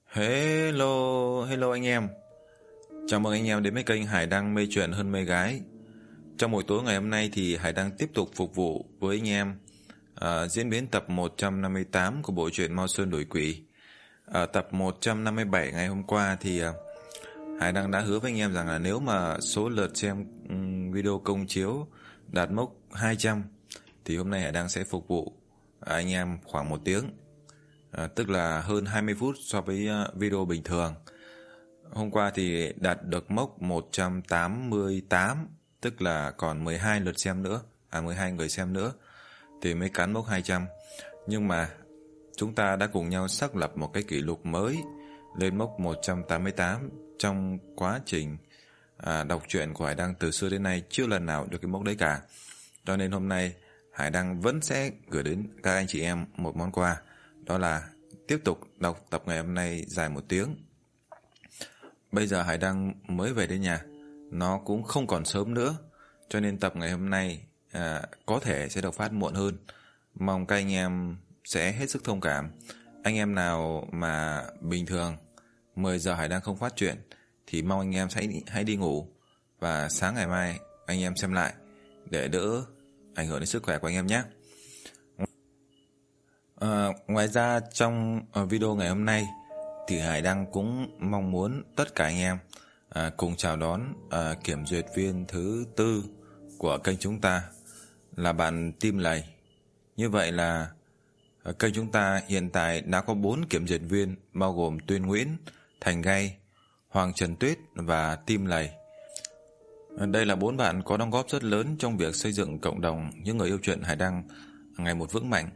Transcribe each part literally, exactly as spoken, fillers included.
Hello, hello anh em. Chào mừng anh em đến với kênh Hải Đăng mê chuyện hơn mê gái. Trong buổi tối ngày hôm nay thì Hải Đăng tiếp tục phục vụ với anh em à, diễn biến tập một trăm năm mươi tám của bộ truyện Mao Sơn Đuổi Quỷ. Ở tập một trăm năm mươi bảy ngày hôm qua thì à, Hải Đăng đã hứa với anh em rằng là nếu mà số lượt xem um, video công chiếu đạt mốc hai trăm thì hôm nay Hải Đăng sẽ phục vụ anh em khoảng một tiếng. À, tức là hơn hai mươi phút so với uh, video bình thường. Hôm qua thì đạt được mốc một trăm tám mươi tám, tức là còn mười hai lượt xem nữa, à mười hai người xem nữa thì mới cán mốc hai trăm. Nhưng mà chúng ta đã cùng nhau xác lập một cái kỷ lục mới lên mốc một trăm tám mươi tám trong quá trình à, đọc truyện của Hải Đăng từ xưa đến nay chưa lần nào được cái mốc đấy cả. Cho nên hôm nay Hải Đăng vẫn sẽ gửi đến các anh chị em một món quà, đó là tiếp tục đọc tập ngày hôm nay dài một tiếng. Bây giờ Hải Đăng mới về đến nhà, nó cũng không còn sớm nữa, cho nên tập ngày hôm nay à, có thể sẽ được phát muộn hơn. Mong các anh em sẽ hết sức thông cảm. Anh em nào mà bình thường mười giờ Hải Đăng không phát chuyện thì mong anh em sẽ hãy đi ngủ, và sáng ngày mai anh em xem lại để đỡ ảnh hưởng đến sức khỏe của anh em nhé. À, ngoài ra trong video ngày hôm nay thì Hải Đăng cũng mong muốn tất cả anh em à, cùng chào đón à, kiểm duyệt viên thứ tư của kênh chúng ta là bạn Tim Lầy. Như vậy là à, kênh chúng ta hiện tại đã có bốn kiểm duyệt viên, bao gồm Tuyên Nguyễn, Thành Gay, Hoàng Trần Tuyết và Tim Lầy. À, đây là bốn bạn có đóng góp rất lớn trong việc xây dựng cộng đồng những người yêu truyện Hải Đăng ngày một vững mạnh.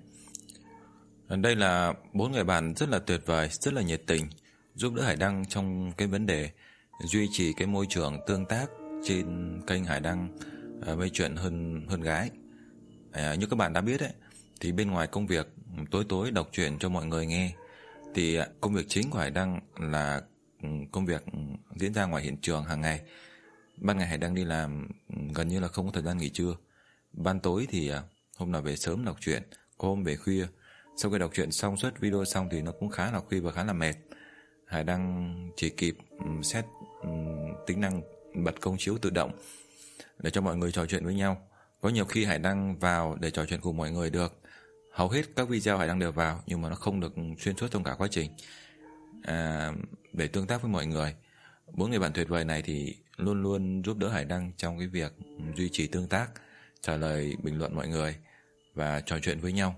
Đây là bốn người bạn rất là tuyệt vời, rất là nhiệt tình, giúp đỡ Hải Đăng trong cái vấn đề duy trì cái môi trường tương tác trên kênh Hải Đăng uh, mê chuyện hơn hơn gái. À, như các bạn đã biết ấy, thì bên ngoài công việc tối tối đọc truyện cho mọi người nghe, thì công việc chính của Hải Đăng là công việc diễn ra ngoài hiện trường hàng ngày. Ban ngày Hải Đăng đi làm gần như là không có thời gian nghỉ trưa. Ban tối thì hôm nào về sớm đọc truyện, có hôm về khuya. Sau khi đọc truyện xong, suốt video xong thì nó cũng khá là khuya và khá là mệt. Hải Đăng chỉ kịp um, set um, tính năng bật công chiếu tự động để cho mọi người trò chuyện với nhau. Có nhiều khi Hải Đăng vào để trò chuyện cùng mọi người được. Hầu hết các video Hải Đăng đều vào, nhưng mà nó không được xuyên suốt trong cả quá trình à, để tương tác với mọi người. Bốn người bạn tuyệt vời này thì luôn luôn giúp đỡ Hải Đăng trong cái việc duy trì tương tác, trả lời bình luận mọi người và trò chuyện với nhau.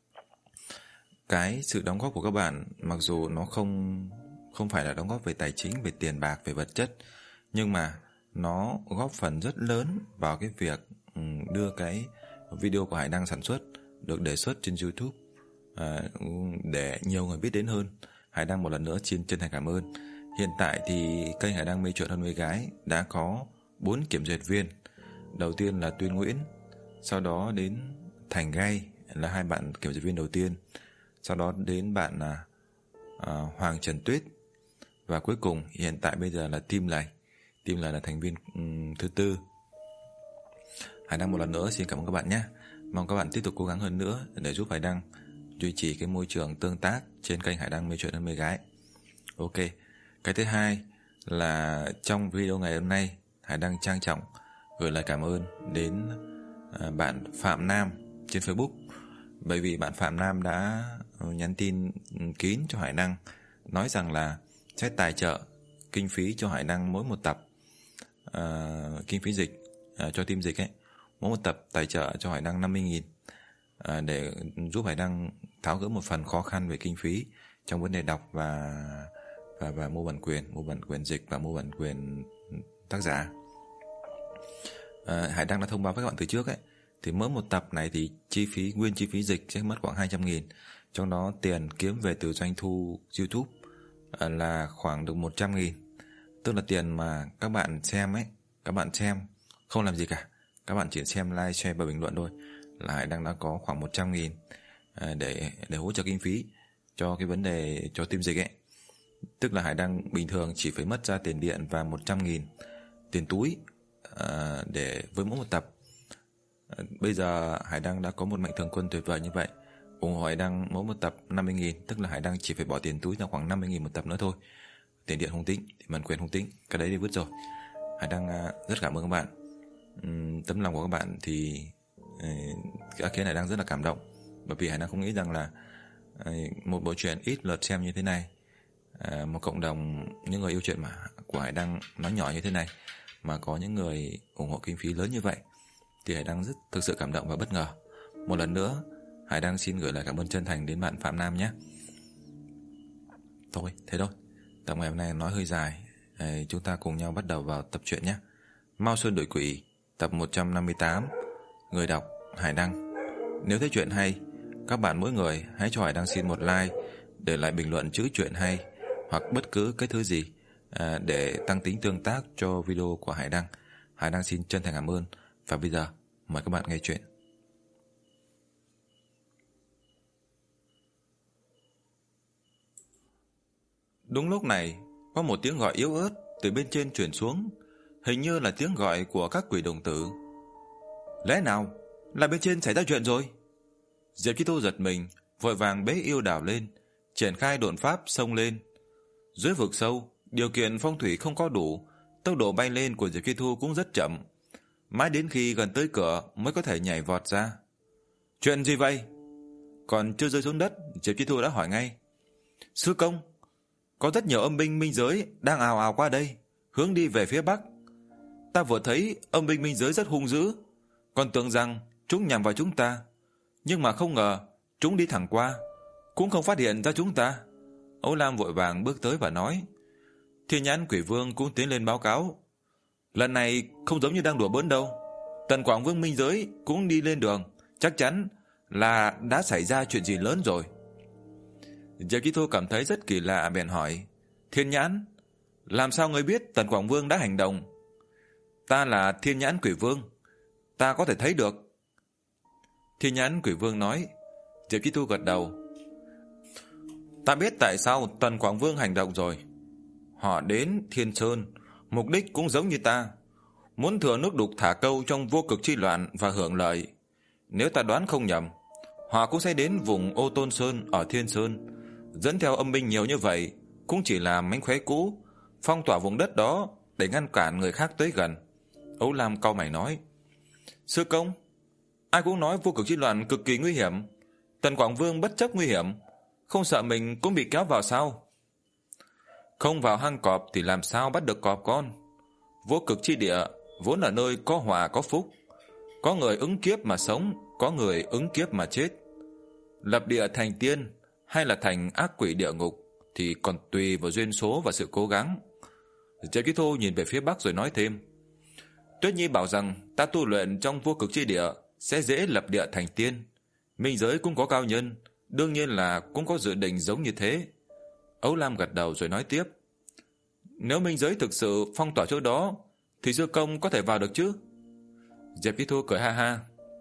Cái sự đóng góp của các bạn mặc dù nó không không phải là đóng góp về tài chính, về tiền bạc, về vật chất, nhưng mà nó góp phần rất lớn vào cái việc đưa cái video của Hải Đăng sản xuất được đề xuất trên YouTube à, để nhiều người biết đến hơn. Hải Đăng một lần nữa xin chân thành cảm ơn. Hiện tại thì kênh Hải Đăng mê chuyện hơn mê gái đã có bốn kiểm duyệt viên. Đầu tiên là Tuyên Nguyễn, sau đó đến Thành Gay là hai bạn kiểm duyệt viên đầu tiên, sau đó đến bạn là à, Hoàng Trần Tuyết, và cuối cùng hiện tại bây giờ là Tim Lầy. Tim Lầy là thành viên um, thứ tư. Hải Đăng một lần nữa xin cảm ơn các bạn nhé. Mong các bạn tiếp tục cố gắng hơn nữa để giúp Hải Đăng duy trì cái môi trường tương tác trên kênh Hải Đăng mê chuyện hơn mê gái. Ok. Cái thứ hai là trong video ngày hôm nay, Hải Đăng trang trọng gửi lời cảm ơn đến à, bạn Phạm Nam trên Facebook. Bởi vì bạn Phạm Nam đã nhắn tin kín cho Hải Đăng, nói rằng là sẽ tài trợ kinh phí cho Hải Đăng mỗi một tập, uh, kinh phí dịch uh, cho team dịch ấy, mỗi một tập tài trợ cho Hải Đăng năm mươi nghìn uh, để giúp Hải Đăng tháo gỡ một phần khó khăn về kinh phí trong vấn đề đọc và và, và mua bản quyền, mua bản quyền dịch và mua bản quyền tác giả. Uh, Hải Đăng đã thông báo với các bạn từ trước ấy, thì mỗi một tập này thì chi phí, nguyên chi phí dịch sẽ mất khoảng hai trăm nghìn. Trong đó tiền kiếm về từ doanh thu YouTube là khoảng được một trăm nghìn. Tức là tiền mà các bạn xem ấy, các bạn xem không làm gì cả, các bạn chỉ xem like, share và bình luận thôi, là Hải Đăng đã có khoảng một trăm nghìn để, để hỗ trợ kinh phí cho cái vấn đề cho team dịch ấy. Tức là Hải Đăng bình thường chỉ phải mất ra tiền điện và một trăm nghìn tiền túi để với mỗi một tập. Bây giờ Hải Đăng đã có một mạnh thường quân tuyệt vời như vậy, ủng hộ Hải Đăng mỗi một tập năm mươi nghìn, tức là Hải Đăng chỉ phải bỏ tiền túi ra khoảng năm mươi nghìn một tập nữa thôi. Tiền điện không tính, tiền bản quyền không tính, cái đấy đi vứt rồi. Hải Đăng rất cảm ơn các bạn. Uhm, tấm lòng của các bạn thì uh, khiến Hải Đăng rất là cảm động, bởi vì Hải Đăng không nghĩ rằng là uh, một bộ truyện ít lượt xem như thế này, uh, một cộng đồng những người yêu truyện mà của Hải Đăng nó nhỏ như thế này mà có những người ủng hộ kinh phí lớn như vậy, thì Hải Đăng rất thực sự cảm động và bất ngờ. Một lần nữa Hải Đăng xin gửi lời cảm ơn chân thành đến bạn Phạm Nam nhé. Thôi thế thôi, tập ngày hôm nay nói hơi dài. Đấy, chúng ta cùng nhau bắt đầu vào tập truyện nhé. Mao Sơn Đuổi Quỷ, tập một trăm năm mươi tám. Người đọc Hải Đăng. Nếu thấy chuyện hay, các bạn mỗi người hãy cho Hải Đăng xin một like, để lại bình luận chữ chuyện hay hoặc bất cứ cái thứ gì à, để tăng tính tương tác cho video của Hải Đăng. Hải Đăng xin chân thành cảm ơn. Và bây giờ mời các bạn nghe chuyện. Đúng lúc này, có một tiếng gọi yếu ớt từ bên trên truyền xuống, hình như là tiếng gọi của các quỷ đồng tử. Lẽ nào là bên trên xảy ra chuyện rồi? Diệp Chi Thu giật mình, vội vàng bế yêu đảo lên, triển khai độn pháp xông lên. Dưới vực sâu, điều kiện phong thủy không có đủ, tốc độ bay lên của Diệp Chi Thu cũng rất chậm, mãi đến khi gần tới cửa mới có thể nhảy vọt ra. Chuyện gì vậy? Còn chưa rơi xuống đất, Diệp Chi Thu đã hỏi ngay. Sư công, có rất nhiều âm binh minh giới đang ào ào qua đây, hướng đi về phía bắc. Ta vừa thấy âm binh minh giới rất hung dữ, còn tưởng rằng chúng nhằm vào chúng ta, nhưng mà không ngờ chúng đi thẳng qua, cũng không phát hiện ra chúng ta. Âu Lam vội vàng bước tới và nói. Thiên Nhãn Quỷ Vương cũng tiến lên báo cáo. Lần này không giống như đang đùa bỡn đâu, Tần Quảng Vương minh giới cũng đi lên đường, chắc chắn là đã xảy ra chuyện gì lớn rồi. Diệp Chi Thu cảm thấy rất kỳ lạ, bèn hỏi. Thiên Nhãn, làm sao ngươi biết Tần Quảng Vương đã hành động? Ta là Thiên Nhãn Quỷ Vương, ta có thể thấy được. Thiên Nhãn Quỷ Vương nói. Diệp Chi Thu gật đầu. Ta biết tại sao Tần Quảng Vương hành động rồi. Họ đến Thiên Sơn, mục đích cũng giống như ta, muốn thừa nước đục thả câu trong vô cực chi loạn và hưởng lợi. Nếu ta đoán không nhầm, họ cũng sẽ đến vùng Ô Tôn Sơn ở Thiên Sơn, dẫn theo âm binh nhiều như vậy cũng chỉ là mánh khóe cũ, phong tỏa vùng đất đó để ngăn cản người khác tới gần. Âu Lam cau mày nói. Sư công, ai cũng nói vô cực chi loạn cực kỳ nguy hiểm, Tần Quảng Vương bất chấp nguy hiểm, không sợ mình cũng bị kéo vào sao? Không vào hang cọp thì làm sao bắt được cọp con? Vô cực chi địa vốn là nơi có hòa có phúc, có người ứng kiếp mà sống, có người ứng kiếp mà chết. Lập địa thành tiên hay là thành ác quỷ địa ngục thì còn tùy vào duyên số và sự cố gắng. Diệp Chi Thu nhìn về phía bắc rồi nói thêm. Tuyết Nhi bảo rằng ta tu luyện trong vô cực chi địa sẽ dễ lập địa thành tiên. Minh giới cũng có cao nhân, đương nhiên là cũng có dự định giống như thế. Âu Lam gật đầu rồi nói tiếp. Nếu minh giới thực sự phong tỏa chỗ đó thì sư công có thể vào được chứ? Diệp Chi Thu cười ha ha.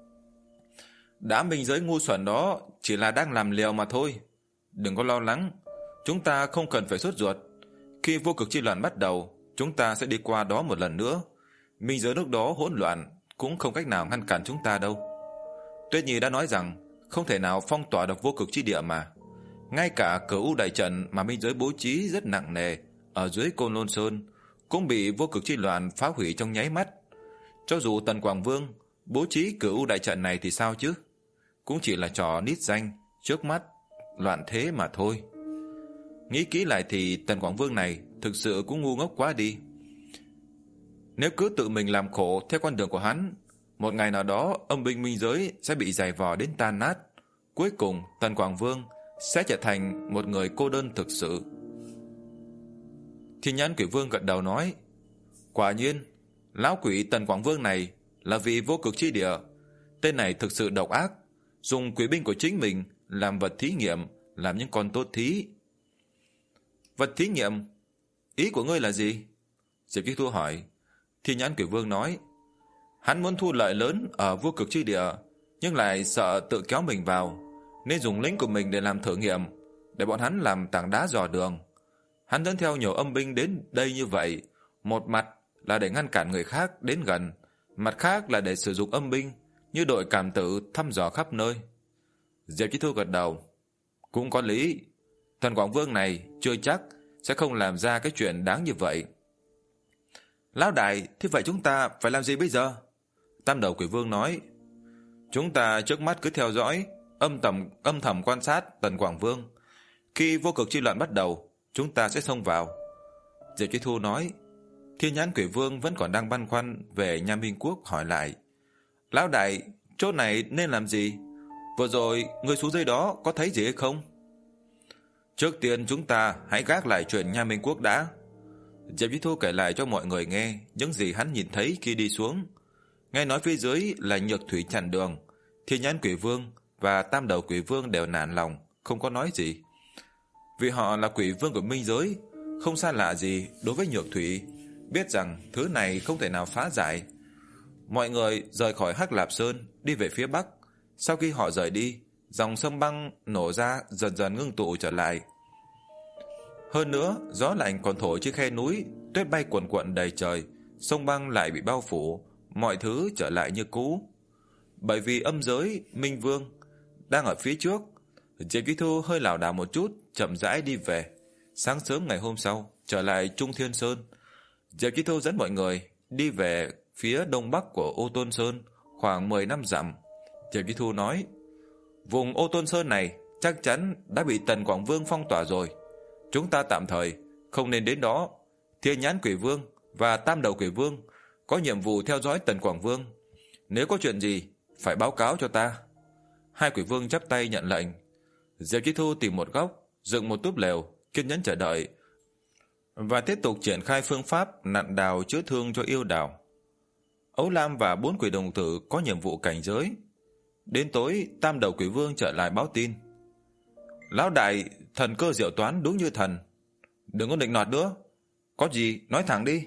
Đám minh giới ngu xuẩn đó chỉ là đang làm liều mà thôi. Đừng có lo lắng, chúng ta không cần phải sốt ruột. Khi vô cực chi loạn bắt đầu, chúng ta sẽ đi qua đó một lần nữa. Minh giới lúc đó hỗn loạn, cũng không cách nào ngăn cản chúng ta đâu. Tuyết Nhi đã nói rằng không thể nào phong tỏa được vô cực chi địa mà. Ngay cả Cửu U đại trận mà minh giới bố trí rất nặng nề ở dưới Côn Lôn Sơn cũng bị vô cực chi loạn phá hủy trong nháy mắt. Cho dù Tần Quảng Vương bố trí Cửu U đại trận này thì sao chứ? Cũng chỉ là trò nít danh, trước mắt loạn thế mà thôi. Nghĩ kỹ lại thì Tần Quảng Vương này thực sự cũng ngu ngốc quá đi. Nếu cứ tự mình làm khổ theo con đường của hắn, một ngày nào đó âm binh minh giới sẽ bị giày vò đến tan nát. Cuối cùng Tần Quảng Vương sẽ trở thành một người cô đơn thực sự. Thiên Nhãn Quỷ Vương gật đầu nói. Quả nhiên, lão quỷ Tần Quảng Vương này là vị vô cực chi địa. Tên này thực sự độc ác, dùng quỷ binh của chính mình làm vật thí nghiệm, làm những con tốt thí. Vật thí nghiệm? Ý của ngươi là gì? Diệp Chi Thu hỏi. Thiên Nhãn Quỷ Vương nói. Hắn muốn thu lợi lớn ở vô cực chi địa, nhưng lại sợ tự kéo mình vào, nên dùng lính của mình để làm thử nghiệm, để bọn hắn làm tảng đá dò đường. Hắn dẫn theo nhiều âm binh đến đây như vậy, một mặt là để ngăn cản người khác đến gần, mặt khác là để sử dụng âm binh như đội cảm tử thăm dò khắp nơi. Diệp Chí Thu gật đầu. Cũng có lý. Thần Quảng Vương này chưa chắc sẽ không làm ra cái chuyện đáng như vậy. Lão đại, thế vậy chúng ta phải làm gì bây giờ? Tam đầu quỷ vương nói. Chúng ta trước mắt cứ theo dõi, âm thầm âm thầm quan sát Tần Quảng Vương. Khi vô cực chi loạn bắt đầu, chúng ta sẽ xông vào. Diệp Chí Thu nói. Thiên Nhãn Quỷ Vương vẫn còn đang băn khoăn về Nha Minh Quốc, hỏi lại. Lão đại, chỗ này nên làm gì? Vừa rồi người xuống dưới đó có thấy gì hay không? Trước tiên chúng ta hãy gác lại chuyện Nha Minh Quốc đã. Diệp Chí Thu kể lại cho mọi người nghe những gì hắn nhìn thấy khi đi xuống. Nghe nói phía dưới là Nhược Thủy chặn đường, Thiên Nhãn Quỷ Vương và Tam Đầu Quỷ Vương đều nản lòng, không có nói gì. Vì họ là quỷ vương của minh giới, không xa lạ gì đối với Nhược Thủy, biết rằng thứ này không thể nào phá giải. Mọi người rời khỏi Hắc Lạp Sơn, đi về phía bắc. Sau khi họ rời đi, dòng sông băng nổ ra dần dần ngưng tụ trở lại. Hơn nữa, gió lạnh còn thổi trên khe núi, tuyết bay cuồn cuộn đầy trời, sông băng lại bị bao phủ, mọi thứ trở lại như cũ. Bởi vì âm giới Minh Vương đang ở phía trước, Diệp Chí Thu hơi lảo đảo một chút, chậm rãi đi về. Sáng sớm ngày hôm sau, trở lại Trung Thiên Sơn. Diệp Chí Thu dẫn mọi người đi về phía đông bắc của Ô Tôn Sơn, khoảng mười năm dặm. Diệp Chí Thu nói, vùng Ô Tôn Sơn này chắc chắn đã bị Tần Quảng Vương phong tỏa rồi. Chúng ta tạm thời không nên đến đó. Thiên Nhãn Quỷ Vương và Tam Đầu Quỷ Vương có nhiệm vụ theo dõi Tần Quảng Vương. Nếu có chuyện gì, phải báo cáo cho ta. Hai quỷ vương chắp tay nhận lệnh. Diệp Chí Thu tìm một góc, dựng một túp lều, kiên nhẫn chờ đợi và tiếp tục triển khai phương pháp nặn đào chữa thương cho yêu đào. Ấu Lam và bốn quỷ đồng tử có nhiệm vụ cảnh giới. Đến tối, Tam Đầu Quỷ Vương trở lại báo tin. Lão đại, thần cơ diệu toán đúng như thần. Đừng có định nọt nữa, có gì nói thẳng đi.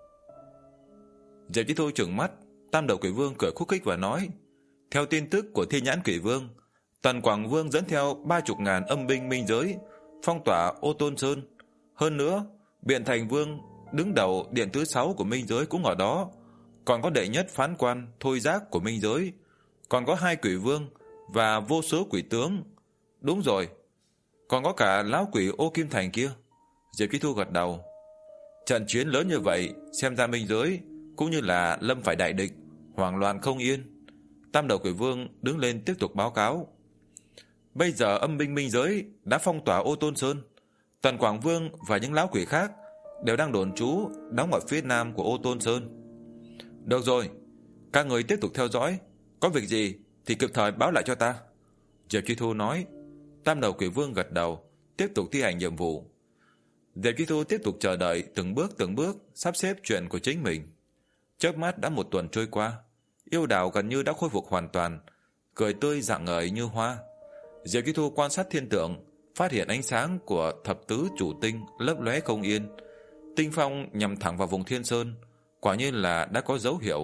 Diệp Chí Thu trừng mắt. Tam Đầu Quỷ Vương cười khúc khích và nói, theo tin tức của Thiên Nhãn Quỷ Vương, Tần Quảng Vương dẫn theo ba chục ngàn âm binh minh giới phong tỏa Ô Tôn Sơn. Hơn nữa, Biện Thành Vương đứng đầu điện thứ sáu của minh giới cũng ở đó. Còn có đệ nhất phán quan Thôi Giác của minh giới. Còn có hai quỷ vương và vô số quỷ tướng. Đúng rồi, còn có cả lão quỷ Ô Kim Thành kia. Diệp Chí Thu gật đầu. Trận chiến lớn như vậy, xem ra minh giới cũng như là lâm phải đại địch, hoảng loạn không yên. Tam Đầu Quỷ Vương đứng lên tiếp tục báo cáo. Bây giờ âm binh minh giới đã phong tỏa Ô Tôn Sơn. Tần Quảng Vương và những lão quỷ khác đều đang đồn trú đóng ở phía nam của Ô Tôn Sơn. Được rồi, các người tiếp tục theo dõi, có việc gì thì kịp thời báo lại cho ta. Diệp Chí Thu nói. Tam Đầu Quỷ Vương gật đầu, tiếp tục thi hành nhiệm vụ. Diệp Chí Thu tiếp tục chờ đợi, từng bước từng bước sắp xếp chuyện của chính mình. Chớp mắt đã một tuần trôi qua, yêu đào gần như đã khôi phục hoàn toàn, cười tươi rạng ngời như hoa. Diệp Chí Thu quan sát thiên tượng, phát hiện ánh sáng của thập tứ chủ tinh lấp lóe không yên. Tinh phong nhằm thẳng vào vùng Thiên Sơn, quả nhiên là đã có dấu hiệu.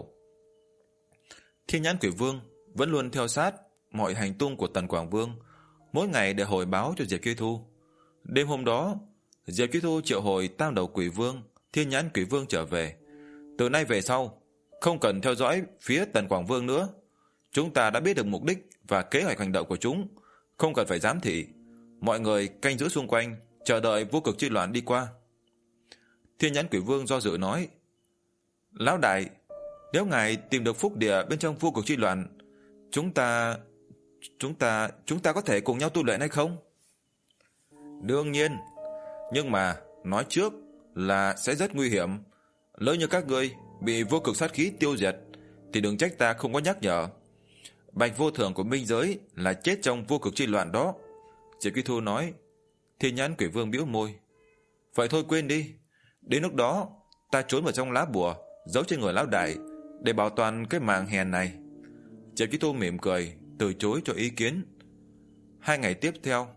Thiên Nhãn Quỷ Vương vẫn luôn theo sát mọi hành tung của Tần Quảng Vương, mỗi ngày để hồi báo cho Diệp Chí Thu. Đêm hôm đó, Diệp Chí Thu triệu hồi Tam Đầu Quỷ Vương, Thiên Nhãn Quỷ Vương trở về. Từ nay về sau, không cần theo dõi phía Tần Quảng Vương nữa. Chúng ta đã biết được mục đích và kế hoạch hành động của chúng, không cần phải giám thị. Mọi người canh giữ xung quanh, chờ đợi vô cực chi loạn đi qua. Thiên Nhãn Quỷ Vương do dự nói, lão đại, nếu ngài tìm được phúc địa bên trong vô cực chi loạn, chúng ta chúng ta chúng ta có thể cùng nhau tu luyện hay không? Đương nhiên, nhưng mà nói trước là sẽ rất nguy hiểm. Lỡ như các ngươi bị vô cực sát khí tiêu diệt thì đừng trách ta không có nhắc nhở. Bạch vô thường của minh giới là chết trong vô cực chi loạn đó. Diệp Chí Thu nói. Thiên Nhãn Quỷ Vương bĩu môi. Vậy thôi quên đi, đến lúc đó ta trốn vào trong lá bùa giấu trên người lão đại để bảo toàn cái mạng hèn này. Diệp Chí Thu mỉm cười, từ chối cho ý kiến. Hai ngày tiếp theo,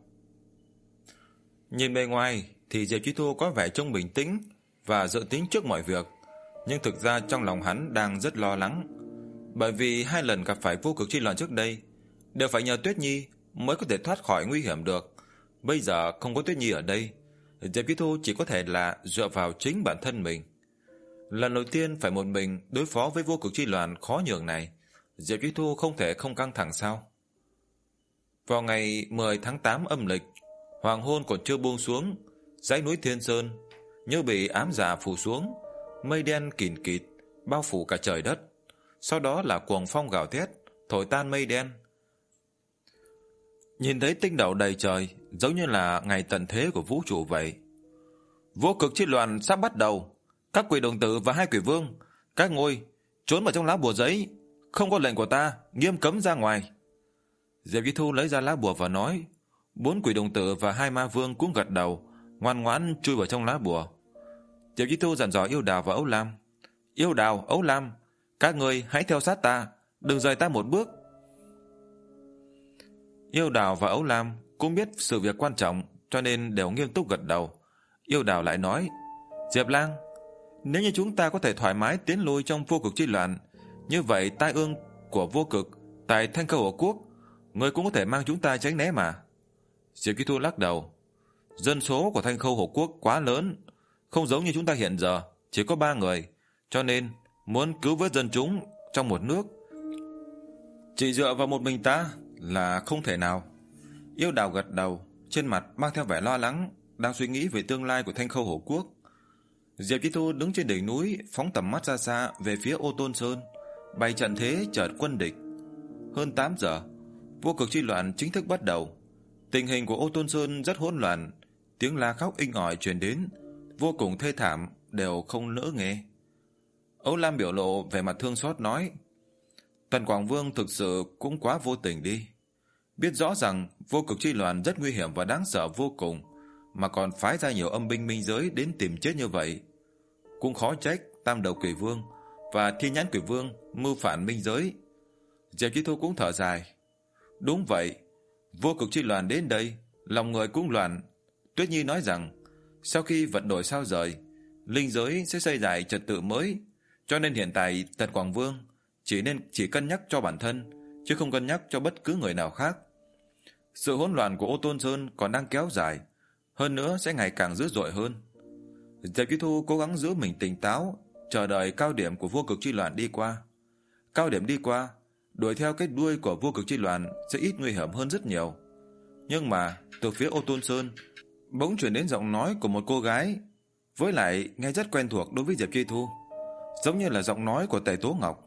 nhìn bề ngoài thì Diệp Chí Thu có vẻ trông bình tĩnh và dự tính trước mọi việc, nhưng thực ra trong lòng hắn đang rất lo lắng, bởi vì hai lần gặp phải vô cực chi loạn trước đây đều phải nhờ Tuyết Nhi mới có thể thoát khỏi nguy hiểm được. Bây giờ không có Tuyết Nhi ở đây, Diệp Chí Thu chỉ có thể là dựa vào chính bản thân mình. Lần đầu tiên phải một mình đối phó với vô cực chi loạn khó nhường này, Diệp Chí Thu không thể không căng thẳng sao? Vào ngày mười tháng tám âm lịch, hoàng hôn còn chưa buông xuống, dãy núi Thiên Sơn như bị ám dạ phủ xuống, mây đen kìn kịt bao phủ cả trời đất. Sau đó là cuồng phong gào thét, thổi tan mây đen. Nhìn thấy tinh斗đầy trời, giống như là ngày tận thế của vũ trụ vậy. Vô cực chi loạn sắp bắt đầu. Các quỷ đồng tử và hai quỷ vương, các ngôi trốn vào trong lá bùa giấy, không có lệnh của ta, nghiêm cấm ra ngoài. Diệp Chí Thu lấy ra lá bùa và nói. Bốn quỷ đồng tử và hai ma vương cũng gật đầu, ngoan ngoãn chui vào trong lá bùa. Diệp Chí Thu dặn dò Yêu Đào và Ấu Lam. Yêu Đào, Ấu Lam, các ngươi hãy theo sát ta, đừng rời ta một bước. Yêu Đào và Ấu Lam cũng biết sự việc quan trọng, cho nên đều nghiêm túc gật đầu. Yêu Đào lại nói. Diệp Lang, nếu như chúng ta có thể thoải mái tiến lui trong vô cực chi loạn, như vậy tai ương của vô cực tại Thanh Khâu Hộ Quốc, ngươi cũng có thể mang chúng ta tránh né mà. Diệp Chí Thu lắc đầu. Dân số của Thanh Khâu Hộ Quốc quá lớn, không giống như chúng ta hiện giờ, chỉ có ba người, cho nên muốn cứu vớt dân chúng trong một nước, chỉ dựa vào một mình ta là không thể nào. Yêu Đào gật đầu, trên mặt mang theo vẻ lo lắng, đang suy nghĩ về tương lai của Thanh Khâu Hộ Quốc. Diệp Chí Thu đứng trên đỉnh núi, phóng tầm mắt ra xa về phía Ô Tôn Sơn, bày trận thế chợt quân địch. Hơn tám giờ, vô cực chi loạn chính thức bắt đầu. Tình hình của Ô Tôn Sơn rất hỗn loạn, tiếng la khóc inh ỏi truyền đến, vô cùng thê thảm, đều không nỡ nghe. Ấu Lam biểu lộ vẻ mặt thương xót nói. Tần Quảng Vương thực sự cũng quá vô tình đi. Biết rõ rằng vô cực chi loạn rất nguy hiểm và đáng sợ vô cùng, mà còn phái ra nhiều âm binh minh giới đến tìm chết như vậy. Cũng khó trách Tam Đầu Quỷ Vương và Thiên Nhãn Quỷ Vương mưu phản minh giới. Diệp Chí Thu cũng thở dài. Đúng vậy, vô cực chi loạn đến đây, lòng người cũng loạn. Tuyết Nhi nói rằng sau khi vận đổi sao rời, linh giới sẽ xây lại trật tự mới, cho nên hiện tại Tần Quảng Vương chỉ nên chỉ cân nhắc cho bản thân, chứ không cân nhắc cho bất cứ người nào khác. Sự hỗn loạn của Ô Tôn Sơn còn đang kéo dài, hơn nữa sẽ ngày càng dữ dội hơn. Diệp Chí Thu cố gắng giữ mình tỉnh táo, chờ đợi cao điểm của vô cực chi loạn đi qua. Cao điểm đi qua, đuổi theo cái đuôi của vô cực chi loạn sẽ ít nguy hiểm hơn rất nhiều. Nhưng mà từ phía Ô Tôn Sơn bỗng truyền đến giọng nói của một cô gái, với lại nghe rất quen thuộc đối với Diệp Chí Thu, giống như là giọng nói của Tề Tố Ngọc.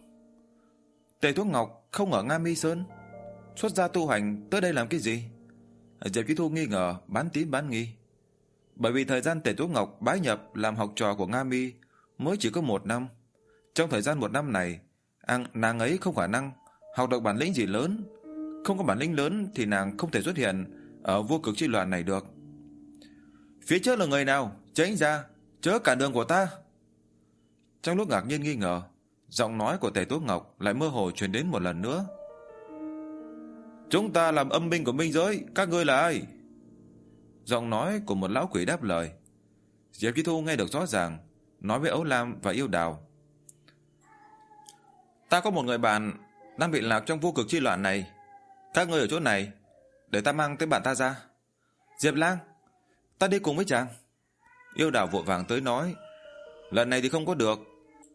Tề Tố Ngọc không ở Nga Mi Sơn, xuất gia tu hành tới đây làm cái gì? Diệp Chí Thu nghi ngờ, bán tín bán nghi. Bởi vì thời gian Tề Tố Ngọc bái nhập làm học trò của Nga Mi mới chỉ có một năm. Trong thời gian một năm này, anh, nàng ấy không khả năng học được bản lĩnh gì lớn. Không có bản lĩnh lớn thì nàng không thể xuất hiện ở vô cực chi loạn này được. Phía trước là người nào? Tránh ra, chớ cản đường của ta. Trong lúc ngạc nhiên nghi ngờ, giọng nói của Tề Tố Ngọc lại mơ hồ truyền đến một lần nữa. Chúng ta làm âm binh của minh giới, các ngươi là ai? Giọng nói của một lão quỷ đáp lời. Diệp Chí Thu nghe được rõ ràng, nói với Ấu Lam và Yêu Đào. Ta có một người bạn đang bị lạc trong vô cực chi loạn này. Các ngươi ở chỗ này, để ta mang tới bạn ta ra. Diệp Lang, ta đi cùng với chàng. Yêu Đào vội vàng tới nói. Lần này thì không có được.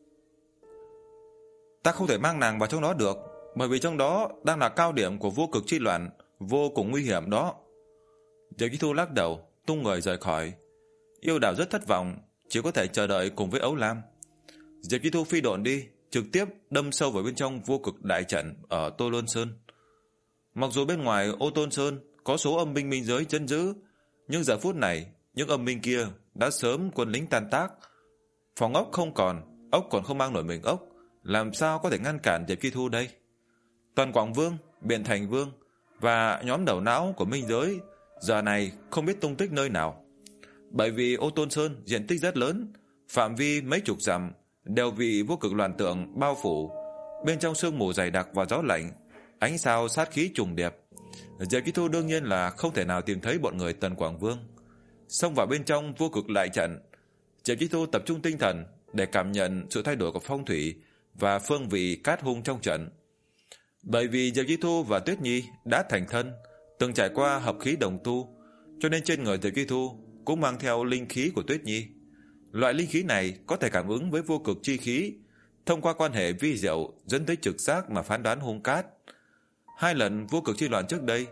Ta không thể mang nàng vào trong đó được, bởi vì trong đó đang là cao điểm của vô cực chi loạn, vô cùng nguy hiểm đó. Diệp Chí Thu lắc đầu, tung người rời khỏi. Yêu Đào rất thất vọng, chỉ có thể chờ đợi cùng với Ấu Lam. Diệp Chí Thu phi độn đi, trực tiếp đâm sâu vào bên trong vô cực đại trận ở Tô Lôn Sơn. Mặc dù bên ngoài Ô Tôn Sơn có số âm binh minh giới trấn giữ, nhưng giờ phút này những âm binh kia đã sớm quân lính tan tác. Phòng ốc không còn, ốc còn không mang nổi mình ốc, làm sao có thể ngăn cản Diệp Chí Thu đây? Tần Quảng Vương, Biện Thành Vương và nhóm đầu não của minh giới giờ này không biết tung tích nơi nào. Bởi vì Ô Tôn Sơn diện tích rất lớn, phạm vi mấy chục dặm đều bị vô cực loạn tượng bao phủ, bên trong sương mù dày đặc và gió lạnh, ánh sao sát khí trùng điệp. Diệp Chí Thu đương nhiên là không thể nào tìm thấy bọn người Tần Quảng Vương. Xông vào bên trong vô cực đại trận, Diệp Chí Thu tập trung tinh thần để cảm nhận sự thay đổi của phong thủy và phương vị cát hung trong trận. Bởi vì Diệp Chí Thu và Tuyết Nhi đã thành thân, từng trải qua hợp khí đồng tu, cho nên trên người Diệp Chí Thu cũng mang theo linh khí của Tuyết Nhi. Loại linh khí này có thể cảm ứng với vô cực chi khí, thông qua quan hệ vi diệu dẫn tới trực giác mà phán đoán hung cát. Hai lần vô cực chi loạn trước đây,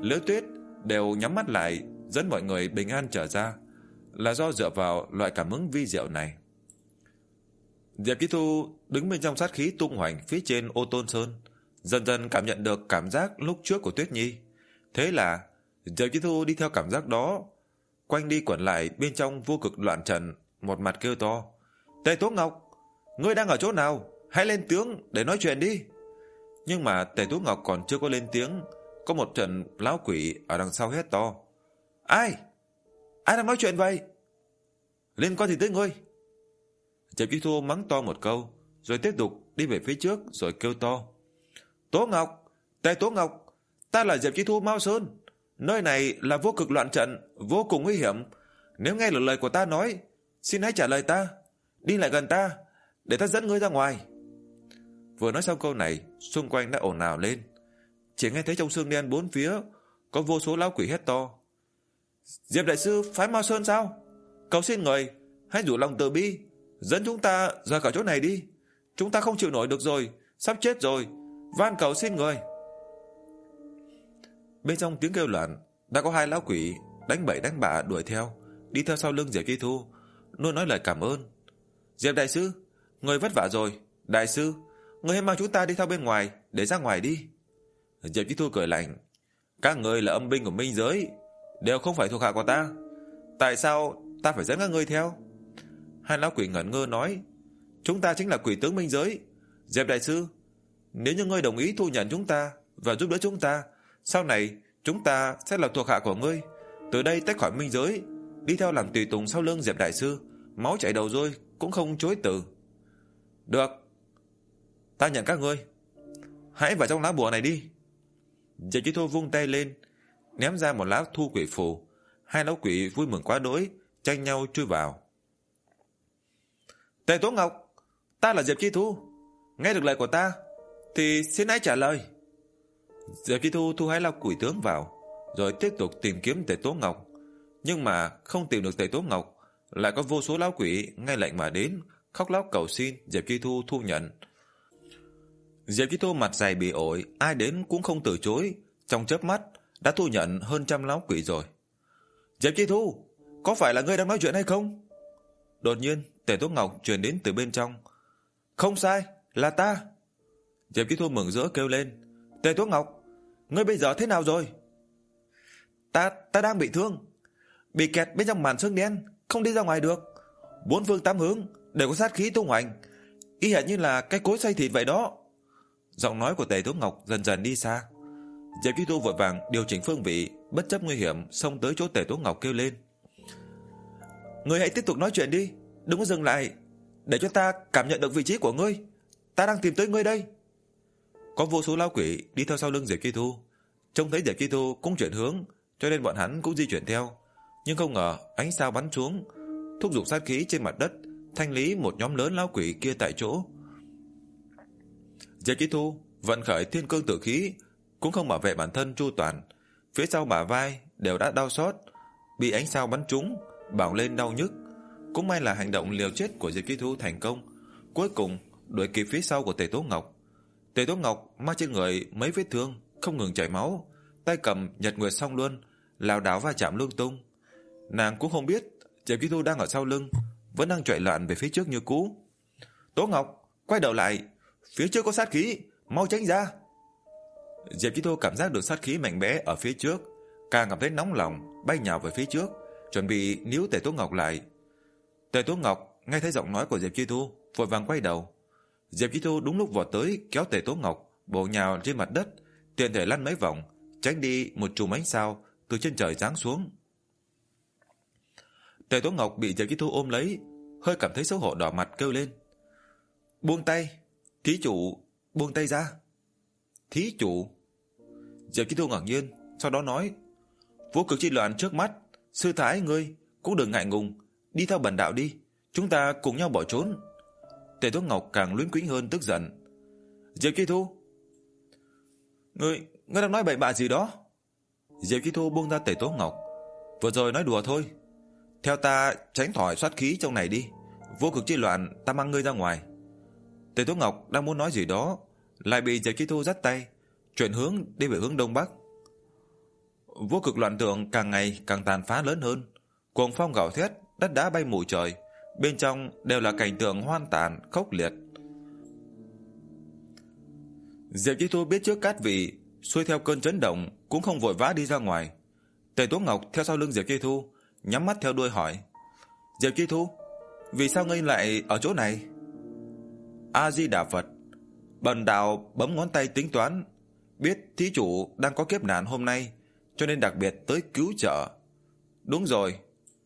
Liễu Tuyết đều nhắm mắt lại dẫn mọi người bình an trở ra, là do dựa vào loại cảm ứng vi diệu này. Diệp Chí Thu đứng bên trong sát khí tung hoành phía trên Ô Tôn Sơn, dần dần cảm nhận được cảm giác lúc trước của Tuyết Nhi. Thế là Diệp Chí Thu đi theo cảm giác đó, quanh đi quẩn lại bên trong vô cực loạn trận, một mặt kêu to: Tề Tố Ngọc, ngươi đang ở chỗ nào? Hãy lên tiếng để nói chuyện đi. Nhưng mà Tề Tố Ngọc còn chưa có lên tiếng, có một trận lão quỷ ở đằng sau hét to: Ai? Ai đang nói chuyện vậy? Liên quan gì tới ngươi? Diệp Chí Thu mắng to một câu, rồi tiếp tục đi về phía trước, rồi kêu to: Tố Ngọc, Tề Tố Ngọc, ta là Diệp Chí Thu Mao Sơn. Nơi này là vô cực loạn trận, vô cùng nguy hiểm. Nếu nghe được lời của ta nói, xin hãy trả lời ta, đi lại gần ta, để ta dẫn ngươi ra ngoài. Vừa nói xong câu này, xung quanh đã ồn ào lên. Chỉ nghe thấy trong xương đen bốn phía có vô số lão quỷ hét to: Diệp đại sư phái Mao Sơn sao? Cầu xin người hãy rủ lòng từ bi, dẫn chúng ta rời khỏi chỗ này đi. Chúng ta không chịu nổi được rồi, sắp chết rồi, van cầu xin người. Bên trong tiếng kêu loạn, đã có hai lão quỷ đánh bậy đánh bạ đuổi theo, đi theo sau lưng Diệp Chí Thu, luôn nói lời cảm ơn. Diệp đại sư, người vất vả rồi. Đại sư, người hãy mang chúng ta đi theo bên ngoài, để ra ngoài đi. Diệp Chí Thu cười lạnh: Các người là âm binh của minh giới, đều không phải thuộc hạ của ta, tại sao ta phải dẫn các ngươi theo? Hai lão quỷ ngẩn ngơ nói: Chúng ta chính là quỷ tướng minh giới. Diệp đại sư, nếu như ngươi đồng ý thu nhận chúng ta và giúp đỡ chúng ta, sau này chúng ta sẽ là thuộc hạ của ngươi, từ đây tách khỏi minh giới, đi theo làm tùy tùng sau lưng Diệp đại sư, máu chảy đầu rồi cũng không chối từ. Được, ta nhận các ngươi, hãy vào trong lá bùa này đi. Diệp Chí Thu vung tay lên, ném ra một lá thu quỷ phù. Hai lão quỷ vui mừng quá đỗi, tranh nhau chui vào. Tề Tố Ngọc, ta là Diệp Chí Thu, nghe được lời của ta thì xin hãy trả lời. Diệp Chí Thu thu hai lão quỷ tướng vào, rồi tiếp tục tìm kiếm Tề Tố Ngọc. Nhưng mà không tìm được Tề Tố Ngọc, lại có vô số lão quỷ nghe lệnh mà đến, khóc lóc cầu xin Diệp Chí Thu thu nhận. Diệp Chí Thu mặt dày bị ổi, ai đến cũng không từ chối, trong chớp mắt đã thu nhận hơn trăm lão quỷ rồi. Diệp Chí Thu, có phải là ngươi đang nói chuyện hay không? Đột nhiên Tề Tố Ngọc truyền đến từ bên trong. Không sai, là ta. Diệp Chí Thu mừng rỡ kêu lên: Tề Tố Ngọc, ngươi bây giờ thế nào rồi? Ta ta đang bị thương, bị kẹt bên trong màn xương đen, không đi ra ngoài được. Bốn phương tám hướng đều có sát khí tung hoành, y hệt như là cái cối xay thịt vậy đó. Giọng nói của Tề Tố Ngọc dần dần đi xa. Diệp Chí Thu vội vàng điều chỉnh phương vị, bất chấp nguy hiểm xông tới chỗ Tề Tố Ngọc kêu lên: Ngươi hãy tiếp tục nói chuyện đi, đừng có dừng lại, để cho ta cảm nhận được vị trí của ngươi. Ta đang tìm tới ngươi đây. Có vô số lão quỷ đi theo sau lưng Diệp Chí Thu, trông thấy Diệp Chí Thu cũng chuyển hướng, cho nên bọn hắn cũng di chuyển theo. Nhưng không ngờ ánh sao bắn xuống, thúc giục sát khí trên mặt đất, thanh lý một nhóm lớn lão quỷ kia tại chỗ. Diệp Chí Thu vận khởi thiên cương tử khí, cũng không bảo vệ bản thân chu toàn, phía sau bả vai đều đã đau xót, bị ánh sao bắn trúng, bỏng lên đau nhức. Cũng may là hành động liều chết của Diệp Chí Thu thành công, cuối cùng đuổi kịp phía sau của Tề Tố Ngọc. Tề Tố Ngọc mang trên người mấy vết thương, không ngừng chảy máu, tay cầm Nhật Nguyệt Song Luân, lảo đảo va chạm lung tung. Nàng cũng không biết Diệp Chí Thu đang ở sau lưng, vẫn đang chạy loạn về phía trước như cũ. Tố Ngọc, quay đầu lại, phía trước có sát khí, mau tránh ra. Diệp Chí Thu cảm giác được sát khí mạnh mẽ ở phía trước, càng cảm thấy nóng lòng, bay nhào về phía trước, chuẩn bị níu Tề Tố Ngọc lại. Tề Tố Ngọc nghe thấy giọng nói của Diệp Chí Thu, vội vàng quay đầu. Diệp Chí Thu đúng lúc vọt tới kéo Tề Tố Ngọc bổ nhào trên mặt đất, tiện thể lăn mấy vòng, tránh đi một chùm ánh sao từ trên trời giáng xuống. Tề Tố Ngọc bị Diệp Chí Thu ôm lấy, hơi cảm thấy xấu hổ đỏ mặt kêu lên: Buông tay, thí chủ, buông tay ra. Thí chủ? Diệp Chí Thu ngạc nhiên, sau đó nói: Vô cực chi loạn trước mắt, sư thái ngươi cũng đừng ngại ngùng, đi theo bần đạo đi, chúng ta cùng nhau bỏ trốn. Tề Tố Ngọc càng luyến quĩnh hơn tức giận. Diệp Chí Thu, Ngươi, ngươi đang nói bậy bạ gì đó? Diệp Chí Thu buông ra Tề Tố Ngọc. Vừa rồi nói đùa thôi, theo ta tránh khỏi sát khí trong này đi, vô cực chi loạn ta mang ngươi ra ngoài. Tề Tố Ngọc đang muốn nói gì đó, lại bị Diệp Chí Thu dắt tay, chuyển hướng đi về hướng đông bắc. vô cực loạn tượng càng ngày càng tàn phá lớn hơn, cuồng phong gào thét, đất đá bay mù trời, bên trong đều là cảnh tượng hoang tàn khốc liệt. Diệp Chi Thu biết trước Cát Vị xuôi theo cơn chấn động cũng không vội vã đi ra ngoài. Tề Tố Ngọc theo sau lưng Diệp Chi Thu, nhắm mắt theo đuôi hỏi: Diệp Chi Thu, vì sao ngươi lại ở chỗ này? A Di Đà Phật. Bần đạo bấm ngón tay tính toán, biết thí chủ đang có kiếp nạn hôm nay, cho nên đặc biệt tới cứu trợ. Đúng rồi.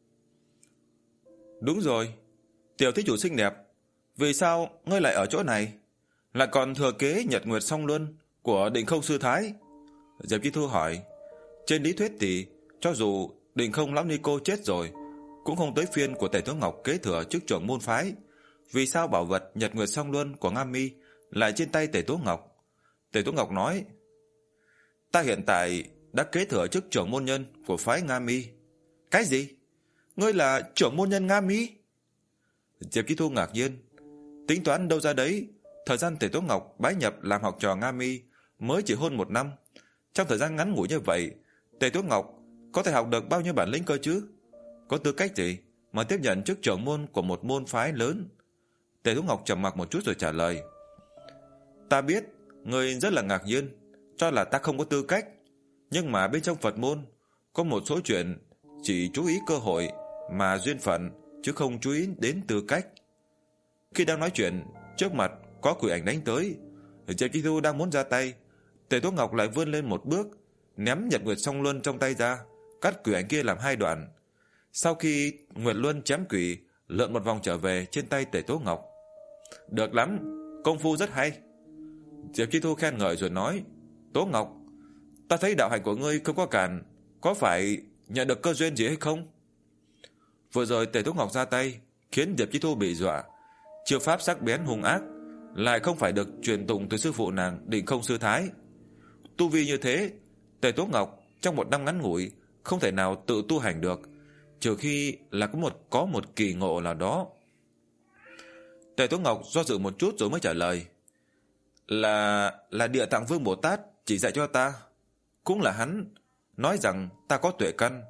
Đúng rồi. Tiểu thí chủ xinh đẹp, vì sao ngươi lại ở chỗ này, lại còn thừa kế Nhật Nguyệt Song Luân của Định Không sư thái? Diệp Chi Thu hỏi. Trên lý thuyết thì cho dù Định Không lão ni cô chết rồi, cũng không tới phiên của Tề Tố Ngọc kế thừa chức trưởng môn phái. Vì sao bảo vật Nhật Nguyệt Song Luân của Nga Mi lại trên tay Tề Tố Ngọc? Tề Tố Ngọc nói: Ta hiện tại đã kế thừa chức trưởng môn nhân của phái Nga Mi. Cái gì? Ngươi là trưởng môn nhân Nga Mi? Diệp Chi Thu ngạc nhiên. Tính toán đâu ra đấy, thời gian Tề Tố Ngọc bái nhập làm học trò Nga Mi mới chỉ hơn một năm. Trong thời gian ngắn ngủi như vậy, Tề Tố Ngọc có thể học được bao nhiêu bản lĩnh cơ chứ? Có tư cách gì mà tiếp nhận chức trưởng môn của một môn phái lớn? Tề Tố Ngọc trầm mặc một chút rồi trả lời: Ta biết ngươi rất là ngạc nhiên, cho là ta không có tư cách, nhưng mà bên trong Phật môn có một số chuyện chỉ chú ý cơ hội mà duyên phận, chứ không chú ý đến tư cách. Khi đang nói chuyện, trước mặt có quỷ ảnh đánh tới. Diệp Chi Thu đang muốn ra tay, Tề Tố Ngọc lại vươn lên một bước, ném Nhật Nguyệt Song Luân trong tay ra, cắt quỷ ảnh kia làm hai đoạn. Sau khi Nguyệt Luân chém quỷ, lượn một vòng trở về trên tay Tề Tố Ngọc. Được lắm, công phu rất hay. Diệp Chi Thu khen ngợi rồi nói: Tố Ngọc, ta thấy đạo hạnh của ngươi không có cản, có phải nhận được cơ duyên gì hay không? Vừa rồi Tề Tố Ngọc ra tay khiến Diệp Chi Thu bị dọa. Chiêu pháp sắc bén hung ác lại không phải được truyền tụng từ sư phụ nàng Định Không sư thái. Tu vi như thế, Tề Tố Ngọc trong một năm ngắn ngủi không thể nào tự tu hành được, trừ khi là có một có một kỳ ngộ nào đó. Tề Tố Ngọc do dự một chút rồi mới trả lời: Là là Địa Tạng Vương Bồ Tát chỉ dạy cho ta. Cũng là hắn nói rằng ta có tuệ căn,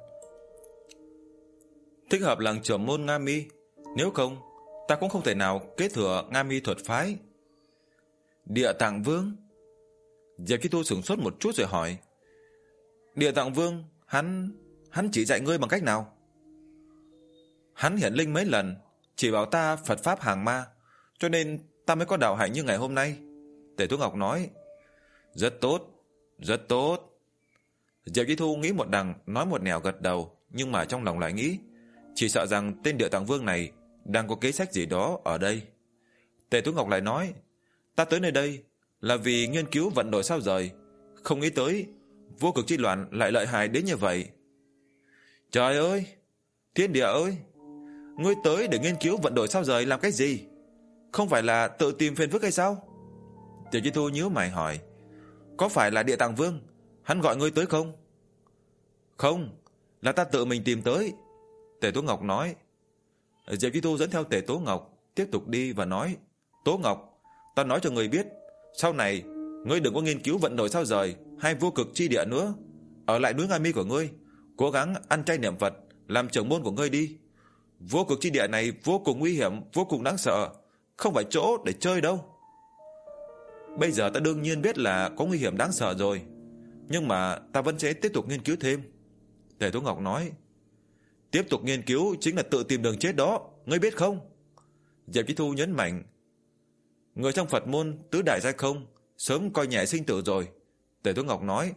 thích hợp làm trưởng môn Nga Mi, nếu không ta cũng không thể nào kế thừa Nga Mi thuật phái. Địa Tạng Vương? Diệp Chi Thu sửng sốt một chút rồi hỏi: Địa Tạng Vương, hắn hắn chỉ dạy ngươi bằng cách nào? Hắn hiển linh mấy lần, chỉ bảo ta Phật pháp hàng ma, cho nên ta mới có đạo hạnh như ngày hôm nay. Tề Tố Ngọc nói. Rất tốt, rất tốt. Diệp Chi Thu nghĩ một đằng nói một nẻo gật đầu, nhưng mà trong lòng lại nghĩ chỉ sợ rằng tên Địa Tạng Vương này đang có kế sách gì đó ở đây. Tề Tố Ngọc lại nói: Ta tới nơi đây là vì nghiên cứu vận đổi sao rời, không nghĩ tới vô cực chi loạn lại lợi hại đến như vậy. Trời ơi, thiên địa ơi, ngươi tới để nghiên cứu vận đổi sao rời làm cái gì? Không phải là tự tìm phiền phức hay sao? Diệp Chi Thu nhíu mày hỏi: Có phải là Địa Tạng Vương hắn gọi ngươi tới không? Không, là ta tự mình tìm tới. Tề Tố Ngọc nói. Diệp Chi Thu dẫn theo Tề Tố Ngọc tiếp tục đi và nói: Tố Ngọc, ta nói cho ngươi biết, sau này ngươi đừng có nghiên cứu vận đổi sao rời hay vô cực chi địa nữa. Ở lại núi Nga Mi của ngươi, cố gắng ăn chay niệm Phật, làm trưởng môn của ngươi đi. Vô cực chi địa này vô cùng nguy hiểm, vô cùng đáng sợ, không phải chỗ để chơi đâu. Bây giờ ta đương nhiên biết là có nguy hiểm đáng sợ rồi, nhưng mà ta vẫn sẽ tiếp tục nghiên cứu thêm. Tề Tố Ngọc nói. Tiếp tục nghiên cứu chính là tự tìm đường chết đó, ngươi biết không? Diệp Chi Thu nhấn mạnh. Người trong Phật môn tứ đại giai không sớm coi nhẹ sinh tử rồi. Tề Tố Ngọc nói.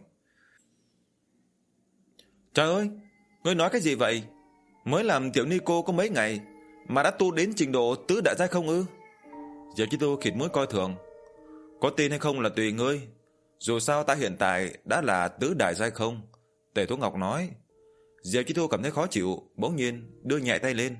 Trời ơi, ngươi nói cái gì vậy? Mới làm tiểu ni cô có mấy ngày mà đã tu đến trình độ tứ đại giai không ư? Diệp Chi Thu khịt mũi coi thường. Có tin hay không là tùy ngươi, dù sao ta hiện tại đã là tứ đại giai không. Tề Tố Ngọc nói. Diệp Chi Thu cảm thấy khó chịu, bỗng nhiên đưa nhẹ tay lên,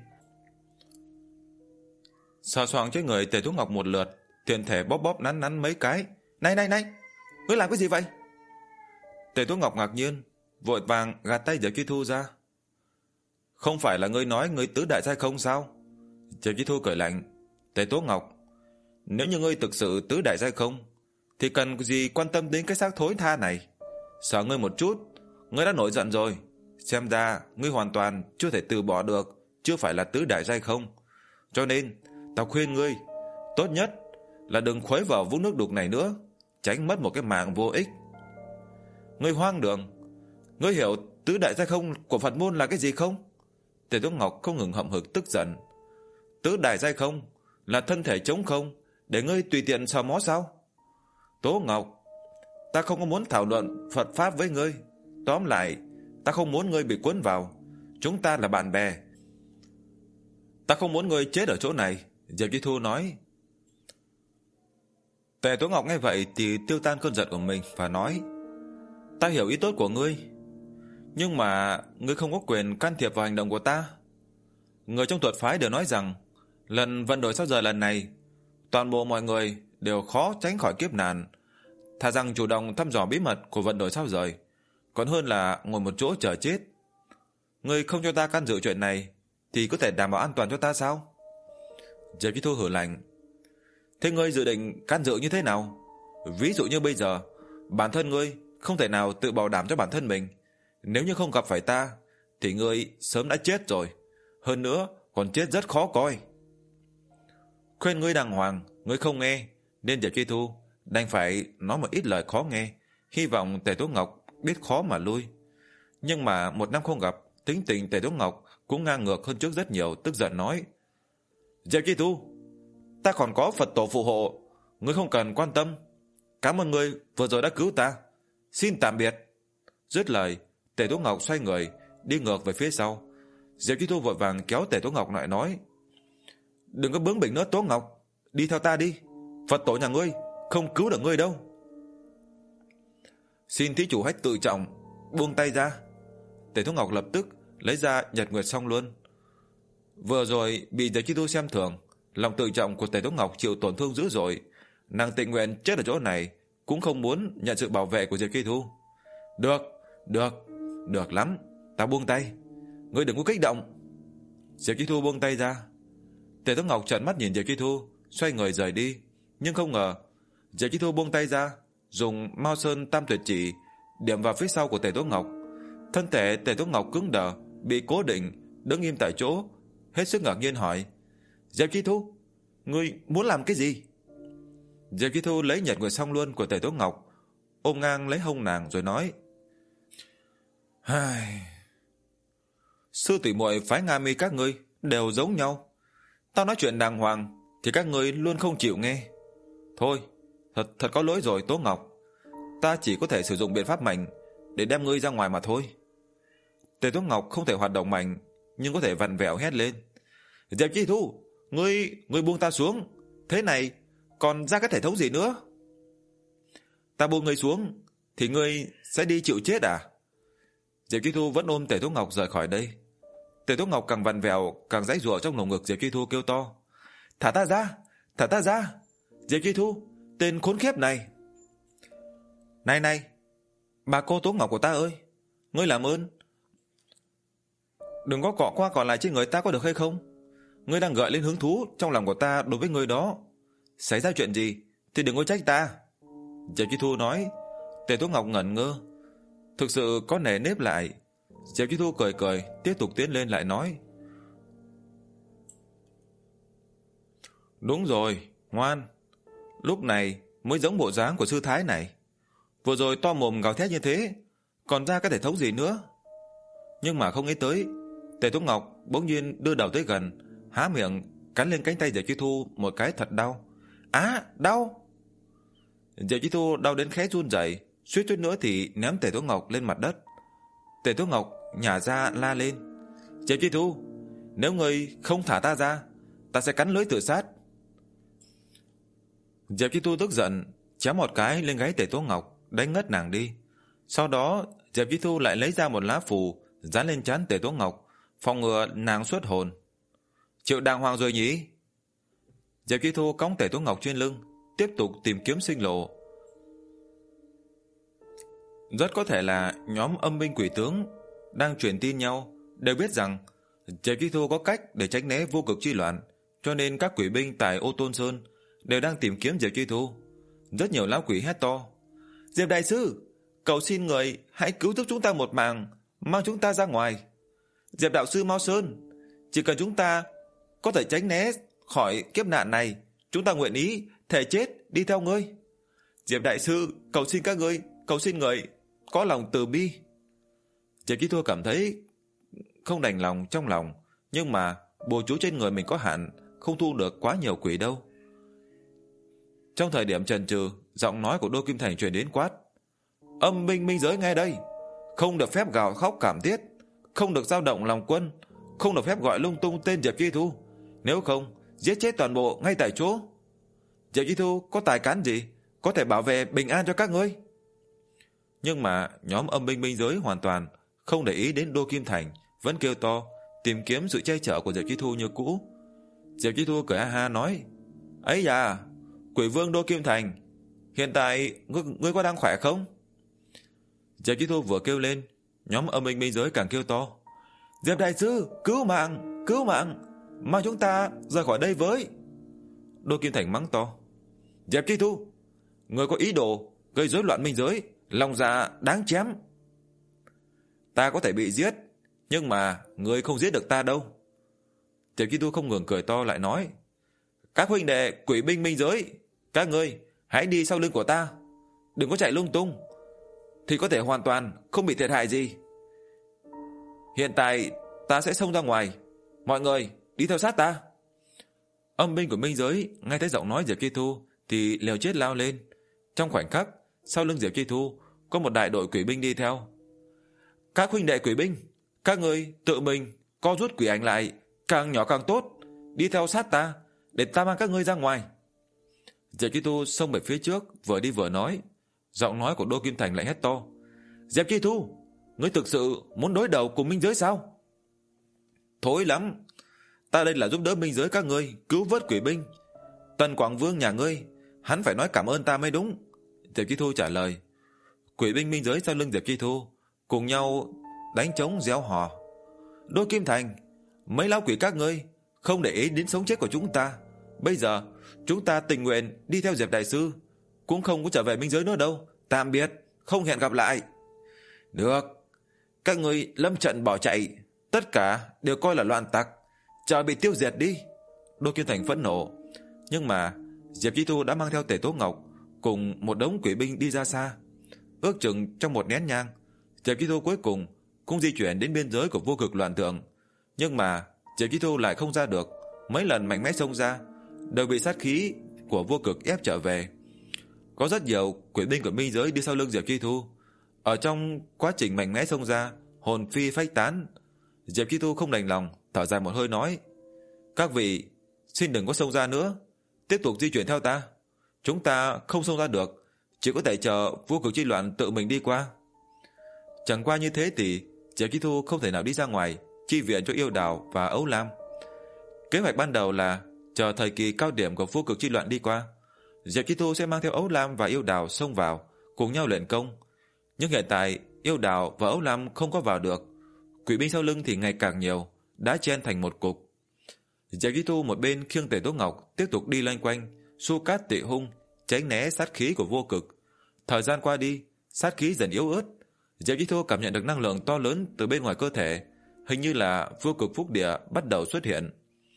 sờ soạng trên người Tề Tố Ngọc một lượt, tiện thể bóp bóp nắn nắn mấy cái. Này này này, ngươi làm cái gì vậy? Tề Tố Ngọc ngạc nhiên, vội vàng gạt tay Diệp Chi Thu ra. Không phải là ngươi nói ngươi tứ đại giai không sao? Diệp Chi Thu cười lạnh. Tề Tố Ngọc, nếu như ngươi thực sự tứ đại giai không thì cần gì quan tâm đến cái xác thối tha này. Sợ ngươi một chút, ngươi đã nổi giận rồi. Xem ra ngươi hoàn toàn chưa thể từ bỏ được, chưa phải là tứ đại giai không. Cho nên ta khuyên ngươi, tốt nhất là đừng khuấy vào vũng nước đục này nữa, tránh mất một cái mạng vô ích. Ngươi hoang đường, ngươi hiểu tứ đại giai không của Phật môn là cái gì không? Tề Tố Ngọc không ngừng hậm hực tức giận. Tứ đại giai không là thân thể trống không, để ngươi tùy tiện sờ mó sao? Tố Ngọc, ta không có muốn thảo luận Phật pháp với ngươi. Tóm lại, ta không muốn ngươi bị cuốn vào. Chúng ta là bạn bè. Ta không muốn ngươi chết ở chỗ này, Diệp Chi Thu nói. Tề Tố Ngọc nghe vậy thì tiêu tan cơn giận của mình và nói: Ta hiểu ý tốt của ngươi, nhưng mà ngươi không có quyền can thiệp vào hành động của ta. Người trong thuật phái đều nói rằng lần vận đổi sao rời lần này, toàn bộ mọi người đều khó tránh khỏi kiếp nạn. Thà rằng chủ động thăm dò bí mật của vận đổi sao rời, còn hơn là ngồi một chỗ chờ chết. Ngươi không cho ta can dự chuyện này thì có thể đảm bảo an toàn cho ta sao? Diệp Chi Thu hử lạnh: Thế ngươi dự định can dự như thế nào? Ví dụ như bây giờ, bản thân ngươi không thể nào tự bảo đảm cho bản thân mình. Nếu như không gặp phải ta thì ngươi sớm đã chết rồi, hơn nữa còn chết rất khó coi. Khuyên ngươi đàng hoàng, ngươi không nghe, nên Diệp Chi Thu đành phải nói một ít lời khó nghe, hy vọng Tề Tố Ngọc biết khó mà lui. Nhưng mà một năm không gặp, tính tình Tề Tố Ngọc cũng ngang ngược hơn trước rất nhiều, tức giận nói: Diệp Chi Thu, ta còn có Phật tổ phù hộ, ngươi không cần quan tâm. Cảm ơn ngươi vừa rồi đã cứu ta. Xin tạm biệt. Dứt lời, Tề Tố Ngọc xoay người đi ngược về phía sau. Diệp Chi Thu vội vàng kéo Tề Tố Ngọc lại nói: Đừng có bướng bỉnh nữa Tố Ngọc, đi theo ta đi. Phật tổ nhà ngươi không cứu được ngươi đâu. Xin thí chủ hãy tự trọng, buông tay ra. Tề Tố Ngọc lập tức lấy ra Nhật Nguyệt Song Luân. Vừa rồi bị Diệp Chi Thu xem thường, lòng tự trọng của Tề Tố Ngọc chịu tổn thương dữ dội. Nàng tình nguyện chết ở chỗ này cũng không muốn nhận sự bảo vệ của Diệp Chi Thu. Được, được, được lắm, ta buông tay. Ngươi đừng có kích động. Diệp Chi Thu buông tay ra. Tề Tố Ngọc trợn mắt nhìn Diệp Chi Thu, xoay người rời đi. Nhưng không ngờ Diệp Chi Thu buông tay ra, dùng Mao Sơn Tam Tuyệt Chỉ điểm vào phía sau của Tề Tố Ngọc. Thân thể Tề Tố Ngọc cứng đờ, bị cố định, đứng im tại chỗ, hết sức ngạc nhiên hỏi: Diệp Chi Thu, ngươi muốn làm cái gì? Diệp Chi Thu lấy Nhật Nguyệt Song Luân của Tề Tố Ngọc, ôm ngang lấy hông nàng rồi nói: Hai... Sư tỷ muội phái Nga Mi các ngươi đều giống nhau. Tao nói chuyện đàng hoàng thì các ngươi luôn không chịu nghe. Thôi, thật thật có lỗi rồi Tố Ngọc. Ta chỉ có thể sử dụng biện pháp mạnh để đem ngươi ra ngoài mà thôi. Tề Tố Ngọc không thể hoạt động mạnh, nhưng có thể vặn vẹo hét lên: Diệp Chi Thu, ngươi ngươi buông ta xuống. Thế này còn ra cái thể thống gì nữa? Ta buông ngươi xuống thì ngươi sẽ đi chịu chết à? Diệp Chi Thu vẫn ôm Tề Tố Ngọc rời khỏi đây. Tề Tố Ngọc càng vặn vẹo, càng giãy giụa trong lồng ngực Diệp Chi Thu, kêu to: Thả ta ra, thả ta ra. Diệp Chi Thu, tên khốn khiếp này. Này này, bà cô Tố Ngọc của ta ơi, ngươi làm ơn đừng có cọ qua cọ lại trên người ta có được hay không? Ngươi đang gợi lên hứng thú trong lòng của ta đối với ngươi đó. Xảy ra chuyện gì thì đừng có trách ta. Diệp Chi Thu nói. Tề Tố Ngọc ngẩn ngơ, thực sự có nề nếp lại. Diệp Chi Thu cười cười, tiếp tục tiến lên lại nói: Đúng rồi, ngoan. Lúc này mới giống bộ dáng của sư thái này. Vừa rồi to mồm gào thét như thế, còn ra cái thể thống gì nữa. Nhưng mà không nghĩ tới, Tề Tố Ngọc bỗng nhiên đưa đầu tới gần, há miệng cắn lên cánh tay Diệp Chi Thu một cái thật đau. Á, đau. Diệp Chi Thu đau đến khẽ run rẩy, suýt chút nữa thì ném Tề Tố Ngọc lên mặt đất. Tề Tố Ngọc nhả ra la lên: Diệp Chi Thu, nếu ngươi không thả ta ra, ta sẽ cắn lưỡi tự sát. Diệp Chi Thu tức giận, chém một cái lên gáy Tề Tố Ngọc, đánh ngất nàng đi. Sau đó Diệp Chi Thu lại lấy ra một lá phù dán lên trán Tề Tố Ngọc, phòng ngừa nàng xuất hồn. Chịu đàng hoàng rồi nhỉ? Diệp Chi Thu cõng Tề Tố Ngọc trên lưng, tiếp tục tìm kiếm sinh lộ. Rất có thể là nhóm âm binh quỷ tướng đang truyền tin nhau đều biết rằng Diệp Chi Thu có cách để tránh né vô cực chi loạn, cho nên các quỷ binh tại Ô Tôn Sơn đều đang tìm kiếm Diệp Chi Thu. Rất nhiều lão quỷ hét to: Diệp đại sư, cầu xin người hãy cứu giúp chúng ta một mạng, mang chúng ta ra ngoài. Diệp đạo sư mau sơn, chỉ cần chúng ta có thể tránh né khỏi kiếp nạn này, chúng ta nguyện ý thề chết đi theo ngươi. Diệp đại sư, cầu xin các ngươi, cầu xin người có lòng từ bi. Diệp Chi Thu cảm thấy không đành lòng trong lòng, nhưng mà bùa chú trên người mình có hạn, không thu được quá nhiều quỷ đâu. Trong thời điểm chần chừ, giọng nói của Đô Kim Thành truyền đến quát: Âm binh minh giới nghe đây, không được phép gào khóc cảm thiết, không được dao động lòng quân, không được phép gọi lung tung tên Diệp Chi Thu, nếu không giết chết toàn bộ ngay tại chỗ. Diệp Chi Thu có tài cán gì có thể bảo vệ bình an cho các ngươi? Nhưng mà nhóm âm binh minh giới hoàn toàn không để ý đến Đô Kim Thành, vẫn kêu to tìm kiếm sự che chở của Diệp Chi Thu như cũ. Diệp Chi Thu cười ha ha nói: ấy da, Quỷ Vương Đô Kim Thành, hiện tại ngươi, ngươi có đang khỏe không? Diệp Chi Thu vừa kêu lên, nhóm âm binh minh giới càng kêu to: Diệp đại sư, cứu mạng, cứu mạng, mang chúng ta rời khỏi đây với. Đô Kim Thành mắng to: Diệp Chi Thu, ngươi có ý đồ gây rối loạn minh giới, lòng dạ đáng chém. Ta có thể bị giết, nhưng mà ngươi không giết được ta đâu. Diệp Chi Thu không ngừng cười to lại nói: các huynh đệ quỷ binh minh giới, các ngươi hãy đi sau lưng của ta, đừng có chạy lung tung, thì có thể hoàn toàn không bị thiệt hại gì. Hiện tại ta sẽ xông ra ngoài, mọi người đi theo sát ta. Âm binh của minh giới nghe thấy giọng nói Diệp Chi Thu thì liều chết lao lên. Trong khoảnh khắc, sau lưng Diệp Chi Thu có một đại đội quỷ binh đi theo. Các huynh đệ quỷ binh, các ngươi tự mình co rút quỷ ảnh lại, càng nhỏ càng tốt, đi theo sát ta để ta mang các ngươi ra ngoài. Diệp Chi Thu xông về phía trước, vừa đi vừa nói. Giọng nói của Đô Kim Thành lại hét to: Diệp Chi Thu, ngươi thực sự muốn đối đầu cùng minh giới sao? Thối lắm, ta đây là giúp đỡ minh giới các ngươi cứu vớt quỷ binh. Tần Quảng Vương nhà ngươi, hắn phải nói cảm ơn ta mới đúng. Diệp Chi Thu trả lời. Quỷ binh minh giới sau lưng Diệp Chi Thu cùng nhau đánh trống réo hò: Đô Kim Thành, mấy lão quỷ các ngươi không để ý đến sống chết của chúng ta. Bây giờ chúng ta tình nguyện đi theo Diệp đại sư, cũng không có trở về minh giới nữa đâu. Tạm biệt, không hẹn gặp lại. Được, các ngươi lâm trận bỏ chạy, tất cả đều coi là loạn tặc, chờ bị tiêu diệt đi. Đô Kim Thành phẫn nộ. Nhưng mà Diệp Chi Thu đã mang theo Tề Tố Ngọc cùng một đống quỷ binh đi ra xa. Ước chừng trong một nén nhang, Diệp Chi Thu cuối cùng cũng di chuyển đến biên giới của vô cực loạn tượng. Nhưng mà Diệp Chi Thu lại không ra được. Mấy lần mạnh mẽ xông ra đều bị sát khí của vô cực ép trở về. Có rất nhiều quỷ binh của minh giới đi sau lưng Diệp Chi Thu. Ở trong quá trình mạnh mẽ xông ra, hồn phi phách tán. Diệp Chi Thu không đành lòng, thở dài một hơi nói: các vị xin đừng có xông ra nữa, tiếp tục di chuyển theo ta. Chúng ta không xông ra được, chỉ có thể chờ vô cực chi loạn tự mình đi qua. Chẳng qua như thế thì Diệp Chi Thu không thể nào đi ra ngoài chi viện cho Yêu Đào và Ấu Lam. Kế hoạch ban đầu là chờ thời kỳ cao điểm của vô cực chi loạn đi qua, Diệp Chi Thu sẽ mang theo Ấu Lam và Yêu Đào xông vào cùng nhau luyện công. Nhưng hiện tại Yêu Đào và Ấu Lam không có vào được, quỷ binh sau lưng thì ngày càng nhiều, đã chen thành một cục. Diệp Chi Thu một bên khiêng Tề Tố Ngọc tiếp tục đi loanh quanh, xu cát tị hung, tránh né sát khí của vô cực. Thời gian qua đi, sát khí dần yếu ớt. Diệp Chi Thu cảm nhận được năng lượng to lớn từ bên ngoài cơ thể, hình như là vô cực phúc địa bắt đầu xuất hiện.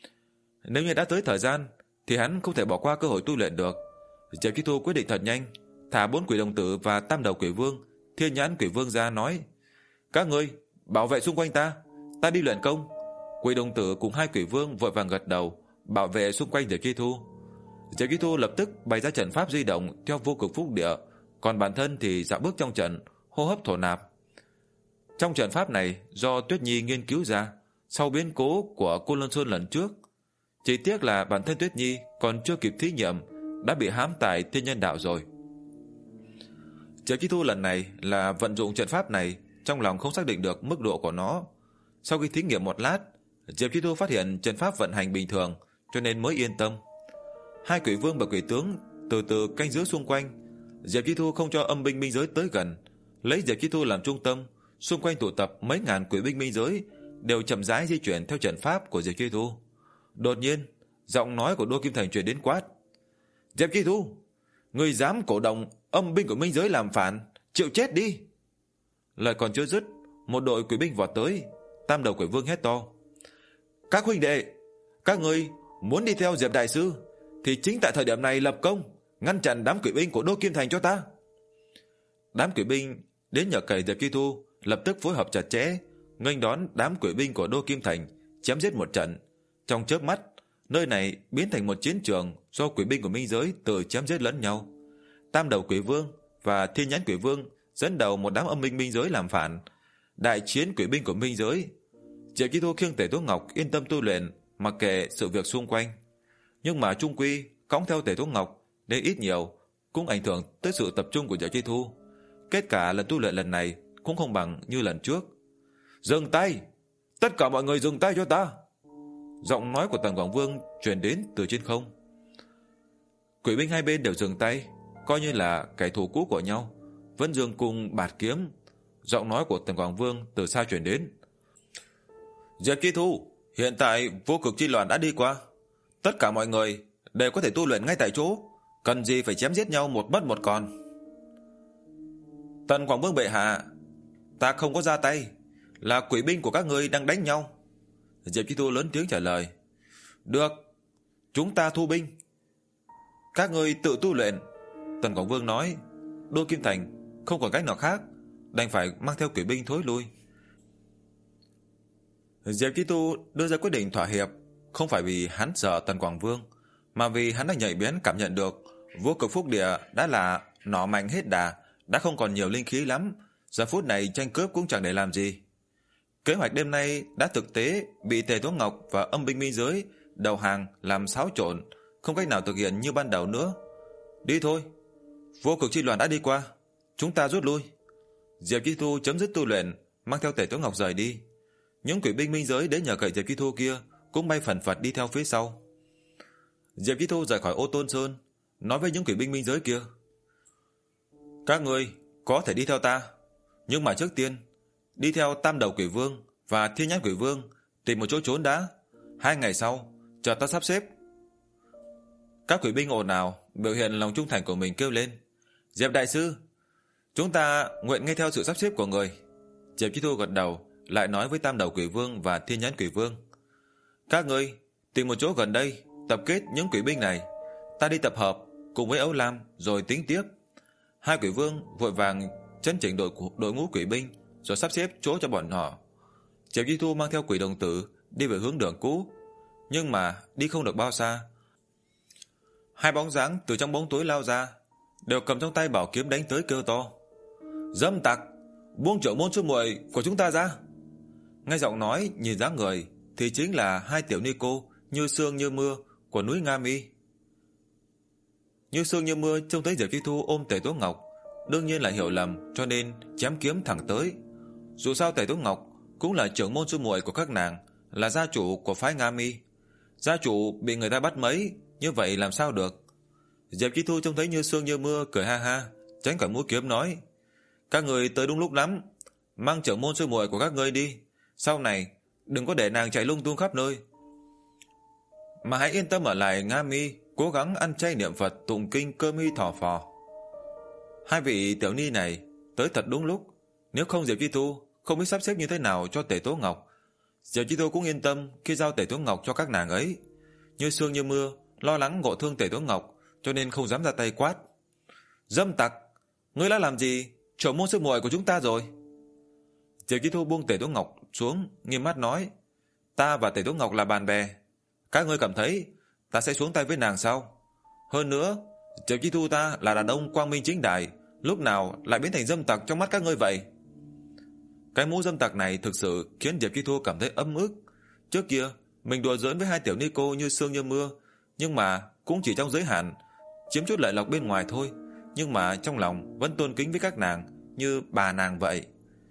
Nếu như đã tới thời gian thì hắn không thể bỏ qua cơ hội tu luyện được. Diệp Chi Thu quyết định thật nhanh, thả bốn quỷ đồng tử và tam đầu quỷ vương, thiên nhãn quỷ vương ra nói: các ngươi bảo vệ xung quanh ta, ta đi luyện công. Quỷ đồng tử cùng hai quỷ vương vội vàng gật đầu, bảo vệ xung quanh Diệp Chi Thu. Diệp Chi Thu lập tức bày ra trận pháp di động theo vô cực phúc địa, còn bản thân thì dạo bước trong trận, hô hấp thổ nạp. Trong trận pháp này do Tuyết Nhi nghiên cứu ra sau biến cố của Côn Lôn Sơn lần trước. Chỉ tiếc là bản thân Tuyết Nhi còn chưa kịp thí nghiệm đã bị hãm tại thiên nhân đạo rồi. Diệp Chi Thu lần này là vận dụng trận pháp này, trong lòng không xác định được mức độ của nó. Sau khi thí nghiệm một lát, Diệp Chi Thu phát hiện trận pháp vận hành bình thường, cho nên mới yên tâm. Hai quỷ vương và quỷ tướng từ từ canh giữ xung quanh. Diệp Chi Thu không cho âm binh minh giới tới gần, lấy Diệp Chi Thu làm trung tâm, xung quanh tụ tập mấy ngàn quỷ binh minh giới đều chậm rãi di chuyển theo trận pháp của Diệp Chi Thu. Đột nhiên, giọng nói của Đô Kim Thành truyền đến quát: Diệp Chi Thu, ngươi dám cổ động âm binh của minh giới làm phản, chịu chết đi. Lời còn chưa dứt, một đội quỷ binh vọt tới. Tam đầu quỷ vương hét to: Các huynh đệ, các ngươi muốn đi theo Diệp đại sư thì chính tại thời điểm này lập công, ngăn chặn đám quỷ binh của Đô Kim Thành cho ta. Đám quỷ binh đến nhờ cậy Diệp Chi Thu lập tức phối hợp chặt chẽ, nghênh đón đám quỷ binh của Đô Kim Thành, chém giết một trận. Trong chớp mắt, nơi này biến thành một chiến trường do quỷ binh của minh giới tự chém giết lẫn nhau. Tam đầu quỷ vương và Thiên nhãn quỷ vương dẫn đầu một đám âm binh minh giới làm phản. Đại chiến quỷ binh của minh giới. Diệp Chi Thu khiêng Tề Tố Ngọc yên tâm tu luyện, mặc kệ sự việc xung quanh. Nhưng mà chung quy cõng theo Tề Tố Ngọc nên ít nhiều cũng ảnh hưởng tới sự tập trung của Diệp Chi Thu. Kết cả lần tu luyện lần này cũng không bằng như lần trước. Dừng tay, tất cả mọi người dừng tay cho ta. Giọng nói của Tần Quảng Vương truyền đến từ trên không. Quỷ binh hai bên đều dừng tay, coi như là kẻ thù cũ của nhau. Vẫn dương cùng bạt kiếm. Giọng nói của Tần Quảng Vương từ xa truyền đến. Diệp Chi Thu, hiện tại vô cực chi loạn đã đi qua, tất cả mọi người đều có thể tu luyện ngay tại chỗ, cần gì phải chém giết nhau một mất một còn. Tần Quảng Vương bệ hạ, ta không có ra tay, là quỷ binh của các ngươi đang đánh nhau. Diệp Chi Thu lớn tiếng trả lời. Được, chúng ta thu binh, các ngươi tự tu luyện. Tần Quảng Vương nói. Đô Kim Thành không còn cách nào khác, đành phải mang theo quỷ binh thối lui. Diệp Chi Thu đưa ra quyết định thỏa hiệp, không phải vì hắn sợ Tần Quảng Vương, mà vì hắn đã nhạy bén cảm nhận được vô cực phúc địa đã là nỏ mạnh hết đà, đã không còn nhiều linh khí lắm. Giờ phút này tranh cướp cũng chẳng để làm gì. Kế hoạch đêm nay đã thực tế bị Tề Tố Ngọc và âm binh minh giới đầu hàng làm xáo trộn, không cách nào thực hiện như ban đầu nữa. Đi thôi, vô cực chi loạn đã đi qua, chúng ta rút lui. Diệp Chi Thu chấm dứt tu luyện, mang theo Tề Tố Ngọc rời đi. Những quỷ binh minh giới đến nhờ cậy Diệp Chi Thu kia cũng bay phần phật đi theo phía sau. Diệp Chi Thu rời khỏi Ô Tôn Sơn, nói với những quỷ binh minh giới kia: Các ngươi có thể đi theo ta, nhưng mà trước tiên đi theo Tam đầu quỷ vương và Thiên nhãn quỷ vương tìm một chỗ trốn đã. Hai ngày sau chờ ta sắp xếp. Các quỷ binh ồn ào biểu hiện lòng trung thành của mình, kêu lên: Diệp đại sư, chúng ta nguyện nghe theo sự sắp xếp của người. Diệp Chi Thu gật đầu, lại nói với Tam đầu quỷ vương và Thiên nhãn quỷ vương: Các ngươi tìm một chỗ gần đây tập kết những quỷ binh này, ta đi tập hợp cùng với Âu Lam rồi tính tiếp. Hai quỷ vương vội vàng chấn chỉnh đội đội ngũ quỷ binh rồi sắp xếp chỗ cho bọn họ. Diệp Chi Thu mang theo quỷ đồng tử đi về hướng đường cũ, nhưng mà đi không được bao xa, hai bóng dáng từ trong bóng tối lao ra, đều cầm trong tay bảo kiếm đánh tới, kêu to: Dâm tặc, buông trưởng môn sư muội của chúng ta ra. Nghe giọng nói nhìn dáng người thì chính là hai tiểu ni cô Như Sương Như Mưa của núi Nga Mi. Như Sương Như Mưa trông thấy Diệp Chi Thu ôm Tề Tố Ngọc, đương nhiên là hiểu lầm, cho nên chém kiếm thẳng tới. Dù sao Tề Tố Ngọc cũng là trưởng môn sư muội của các nàng, là gia chủ của phái Nga Mi. Gia chủ bị người ta bắt mấy, như vậy làm sao được. Diệp Chi Thu trông thấy Như Sương Như Mưa cười ha ha, tránh khỏi mũi kiếm nói: Các người tới đúng lúc lắm, mang trưởng môn sư muội của các ngươi đi, sau này đừng có để nàng chạy lung tung khắp nơi, mà hãy yên tâm ở lại Nga Mi, cố gắng ăn chay niệm Phật, tụng kinh, cơ mi thọ phò. Hai vị tiểu ni này tới thật đúng lúc, nếu không Diệp Chi Thu không biết sắp xếp như thế nào cho Tề Tố Ngọc. Diệp Chi Thu cũng yên tâm khi giao Tề Tố Ngọc cho các nàng ấy. Như Sương Như Mưa lo lắng ngộ thương Tề Tố Ngọc, cho nên không dám ra tay quát: Dâm tặc, ngươi đã làm gì trưởng môn sư muội của chúng ta rồi? Diệp Chi Thu buông Tề Tố Ngọc xuống, nghiêm mắt nói: Ta và Tề Tố Ngọc là bạn bè, các ngươi cảm thấy ta sẽ xuống tay với nàng sao? Hơn nữa, Diệp Chi Thu ta là đàn ông quang minh chính đại, lúc nào lại biến thành dâm tặc trong mắt các ngươi vậy? Cái mũ dâm tặc này thực sự khiến Diệp Chi Thu cảm thấy ấm ức. Trước kia mình đùa giỡn với hai tiểu ni cô Như Sương Như Mưa, nhưng mà cũng chỉ trong giới hạn, chiếm chút lợi lộc bên ngoài thôi, nhưng mà trong lòng vẫn tôn kính với các nàng như bà nàng vậy.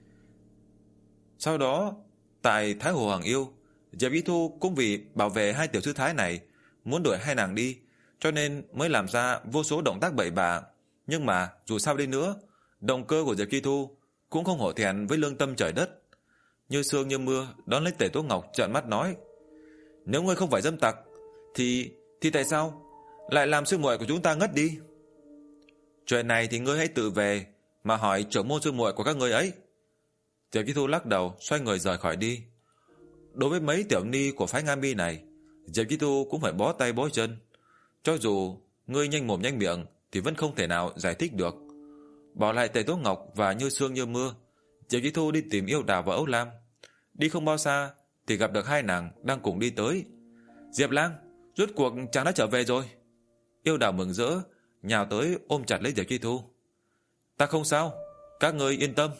Sau đó, tại Thái Hồ Hoàng Yêu, Diệp Chi Thu cũng vì bảo vệ hai tiểu sư thái này, muốn đuổi hai nàng đi, cho nên mới làm ra vô số động tác bậy bạ. Nhưng mà dù sao đi nữa, động cơ của Diệp Chi Thu cũng không hổ thẹn với lương tâm trời đất. Như Sương Như Mưa đón lấy Tề Tố Ngọc, trợn mắt nói: Nếu ngươi không phải dâm tặc thì thì tại sao lại làm sư muội của chúng ta ngất đi? Chuyện này thì ngươi hãy tự về mà hỏi trưởng môn sư muội của các ngươi ấy. Diệp Chí Thu lắc đầu, xoay người rời khỏi đi. Đối với mấy tiểu ni của phái Nga Mi này, Diệp Chí Thu cũng phải bó tay bó chân. Cho dù ngươi nhanh mồm nhanh miệng thì vẫn không thể nào giải thích được. Bỏ lại Tề Tố Ngọc và Như Sương Như Mưa, Diệp Chí Thu đi tìm Yêu Đào và Âu Lam. Đi không bao xa thì gặp được hai nàng đang cùng đi tới. Diệp Lang, rốt cuộc chàng đã trở về rồi. Yêu Đào mừng rỡ nhào tới ôm chặt lấy Diệp Chí Thu. Ta không sao, các ngươi yên tâm.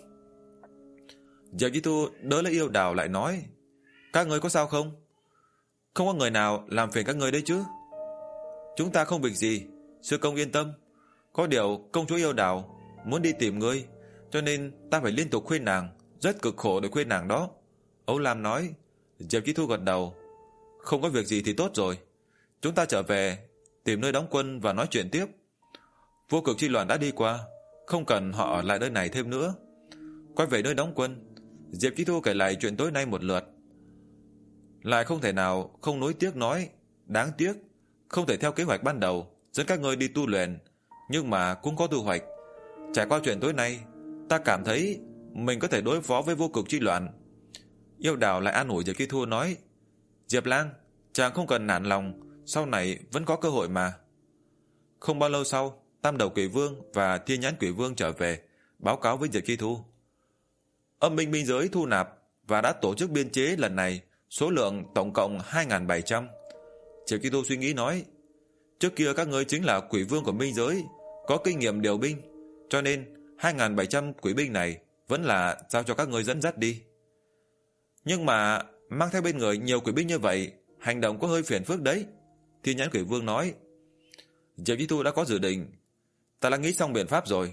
Diệp Chí Thu đỡ lấy Yêu Đào lại nói, các ngươi có sao không? Không có người nào làm phiền các ngươi đấy chứ? Chúng ta không việc gì, sư công yên tâm. Có điều công chúa Yêu Đào muốn đi tìm ngươi, cho nên ta phải liên tục khuyên nàng, rất cực khổ để khuyên nàng đó. Âu Lam nói. Diệp Chí Thu gật đầu. Không có việc gì thì tốt rồi. Chúng ta trở về tìm nơi đóng quân và nói chuyện tiếp. Vô cực chi loạn đã đi qua, không cần họ ở lại nơi này thêm nữa. Quay về nơi đóng quân, Diệp Chí Thu kể lại chuyện tối nay một lượt. Lại không thể nào không nối tiếc nói, đáng tiếc không thể theo kế hoạch ban đầu dẫn các ngươi đi tu luyện, nhưng mà cũng có thu hoạch. Trải qua chuyện tối nay, ta cảm thấy mình có thể đối phó với vô cực chi loạn. Yêu Đào lại an ủi Diệp Chí Thu nói, Diệp Lang, chàng không cần nản lòng, sau này vẫn có cơ hội mà. Không bao lâu sau, Tam Đầu Quỷ Vương và Thiên Nhãn Quỷ Vương trở về, báo cáo với Diệp Chí Thu. Âm minh minh giới thu nạp và đã tổ chức biên chế lần này, số lượng tổng cộng hai nghìn bảy trăm. Diệp Chí Thu suy nghĩ nói, trước kia các ngươi chính là quỷ vương của minh giới, có kinh nghiệm điều binh, cho nên hai nghìn bảy trăm quỷ binh này vẫn là giao cho các ngươi dẫn dắt đi. Nhưng mà mang theo bên người nhiều quỷ binh như vậy, hành động có hơi phiền phức đấy. Thiên Nhãn Quỷ Vương nói. Diệp Chí Thu đã có dự định, ta đã nghĩ xong biện pháp rồi.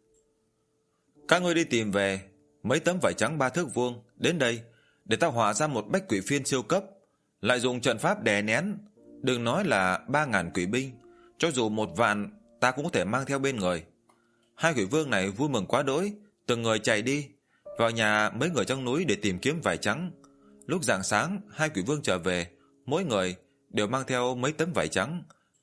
Các ngươi đi tìm về mấy tấm vải trắng ba thước vuông đến đây, để ta họa ra một bách quỷ phiên siêu cấp, lại dùng trận pháp đè nén. Đừng nói là ba ngàn quỷ binh, cho dù một vạn ta cũng có thể mang theo bên người. Hai quỷ vương này vui mừng quá đỗi, từng người chạy đi vào nhà mấy người trong núi để tìm kiếm vải trắng. Lúc rạng sáng, hai quỷ vương trở về, mỗi người đều mang theo mấy tấm vải trắng,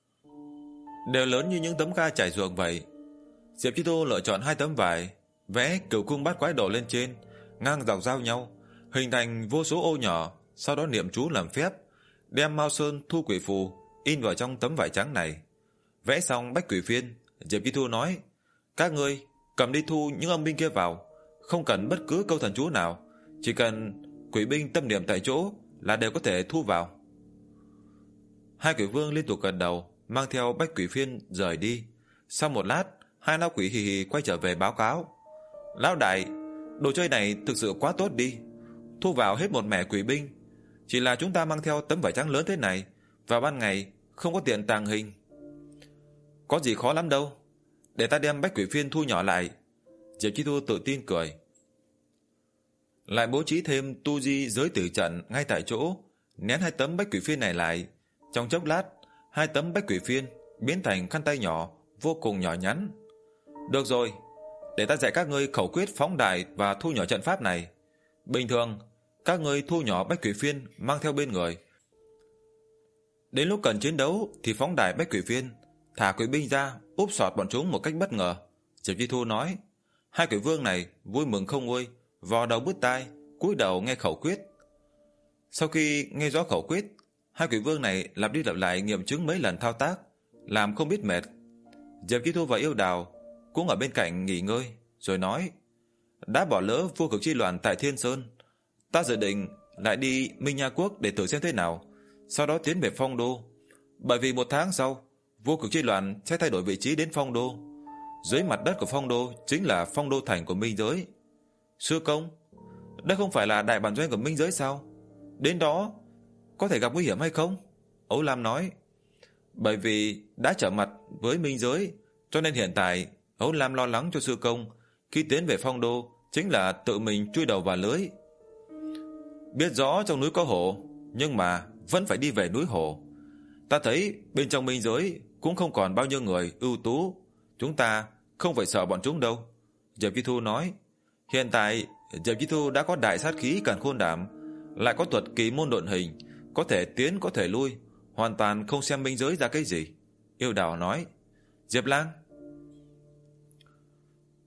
đều lớn như những tấm ga trải ruộng vậy. Diệp Chí Thu lựa chọn hai tấm vải, vẽ cửu cung bát quái đồ lên trên, ngang dọc giao nhau, hình thành vô số ô nhỏ, sau đó niệm chú làm phép, đem Mao Sơn thu quỷ phù in vào trong tấm vải trắng này. Vẽ xong bách quỷ phiên, Diệp Chí Thu nói, các ngươi cầm đi thu những âm binh kia vào, không cần bất cứ câu thần chú nào, chỉ cần quỷ binh tâm niệm tại chỗ là đều có thể thu vào. Hai quỷ vương liên tục gật đầu, mang theo bách quỷ phiên rời đi. Sau một lát, hai lão quỷ hì hì quay trở về báo cáo, lão đại, đồ chơi này thực sự quá tốt đi, thu vào hết một mẻ quỷ binh. Chỉ là chúng ta mang theo tấm vải trắng lớn thế này, vào ban ngày không có tiện tàng hình. Có gì khó lắm đâu, để ta đem bách quỷ phiên thu nhỏ lại. Diệp Chí Thu tự tin cười. Lại bố trí thêm tu di giới tử trận ngay tại chỗ, nén hai tấm bách quỷ phiên này lại. Trong chốc lát, hai tấm bách quỷ phiên biến thành khăn tay nhỏ, vô cùng nhỏ nhắn. Được rồi, để ta dạy các ngươi khẩu quyết phóng đại và thu nhỏ trận pháp này. Bình thường, các ngươi thu nhỏ bách quỷ phiên mang theo bên người. Đến lúc cần chiến đấu thì phóng đại bách quỷ phiên, thả quỷ binh ra, úp sọt bọn chúng một cách bất ngờ. Diệp Chí Thu nói. Hai quỷ vương này vui mừng không nguôi, vò đầu bứt tai, cúi đầu nghe khẩu quyết. Sau khi nghe rõ khẩu quyết, hai quỷ vương này lặp đi lặp lại nghiệm chứng mấy lần thao tác, làm không biết mệt. Diệp Chí Thu và Yêu Đào cũng ở bên cạnh nghỉ ngơi, rồi nói, đã bỏ lỡ vô cực chi loạn tại Thiên Sơn, ta dự định lại đi Minh Nha Quốc để thử xem thế nào, sau đó tiến về Phong Đô. Bởi vì một tháng sau, vô cực chi loạn sẽ thay đổi vị trí đến Phong Đô. Dưới mặt đất của Phong Đô chính là Phong Đô thành của Minh giới. Sư công, đây không phải là đại bản doanh của Minh giới sao? Đến đó có thể gặp nguy hiểm hay không? Âu Lam nói. Bởi vì đã trở mặt với Minh giới, cho nên hiện tại Âu Lam lo lắng cho sư công khi tiến về Phong Đô chính là tự mình chui đầu vào lưới. Biết rõ trong núi có hổ, nhưng mà vẫn phải đi về núi hổ. Ta thấy bên trong Minh giới cũng không còn bao nhiêu người ưu tú, chúng ta không phải sợ bọn chúng đâu. Diệp Chí Thu nói. Hiện tại Diệp Chí Thu đã có đại sát khí càn khôn đảm, lại có thuật kỳ môn độn hình, có thể tiến có thể lui, hoàn toàn không xem Minh giới ra cái gì. Yêu Đào nói. Diệp Lang,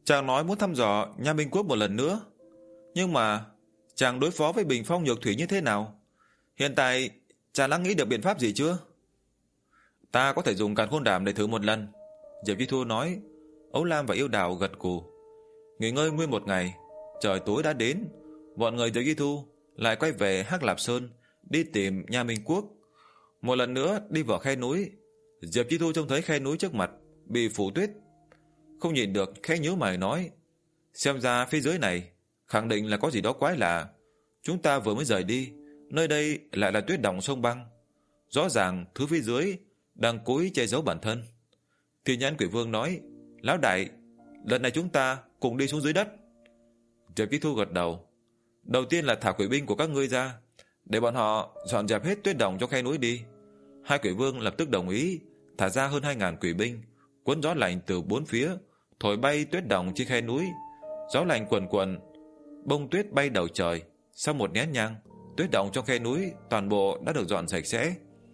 Chàng nói muốn thăm dò Nha Minh Quốc một lần nữa. Nhưng mà chàng đối phó với Bình Phong Nhược Thủy như thế nào? Hiện tại chàng đã nghĩ được biện pháp gì chưa? Ta có thể dùng Càn Khôn Đàm để thử một lần, Diệp Chi Thu nói. Ấu Lam và Yêu Đào gật gù. Nghỉ ngơi nguyên một ngày, trời tối đã đến. Bọn người Diệp Chi Thu lại quay về Hắc Lạp Sơn đi tìm Nha Minh Quốc. Một lần nữa đi vào khe núi. Diệp Chi Thu trông thấy khe núi trước mặt bị phủ tuyết, không nhìn được khẽ nhíu mày nói: xem ra phía dưới này khẳng định là có gì đó quái lạ. Chúng ta vừa mới rời đi, nơi đây lại là tuyết động sông băng. Rõ ràng thứ phía dưới đang cố ý che giấu bản thân. Thiên Nhãn Quỷ Vương nói: lão đại, lần này chúng ta cùng đi xuống dưới đất. Diệp Chi Thu gật đầu. Đầu tiên là thả quỷ binh của các ngươi ra, để bọn họ dọn dẹp hết tuyết động cho khe núi đi. Hai quỷ vương lập tức đồng ý, thả ra hơn hai ngàn quỷ binh, cuốn gió lạnh từ bốn phía, thổi bay tuyết động trên khe núi. Gió lạnh quần quần, bông tuyết bay đầu trời. Sau một nén nhang, tuyết động trong khe núi toàn bộ đã được dọn sạch sẽ.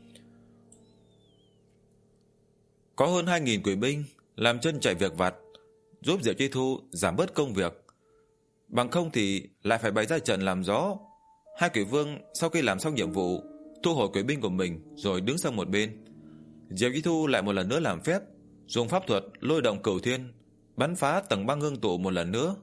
Có hơn hai nghìn quỷ binh làm chân chạy việc vặt, giúp Diệp Chi Thu giảm bớt công việc. Bằng không thì lại phải bày ra trận làm gió. Hai quỷ vương sau khi làm xong nhiệm vụ, thu hồi quỷ binh của mình rồi đứng sang một bên. Diệp Chi Thu lại một lần nữa làm phép, dùng pháp thuật lôi động cửu thiên, bắn phá tầng băng ngưng tụ một lần nữa.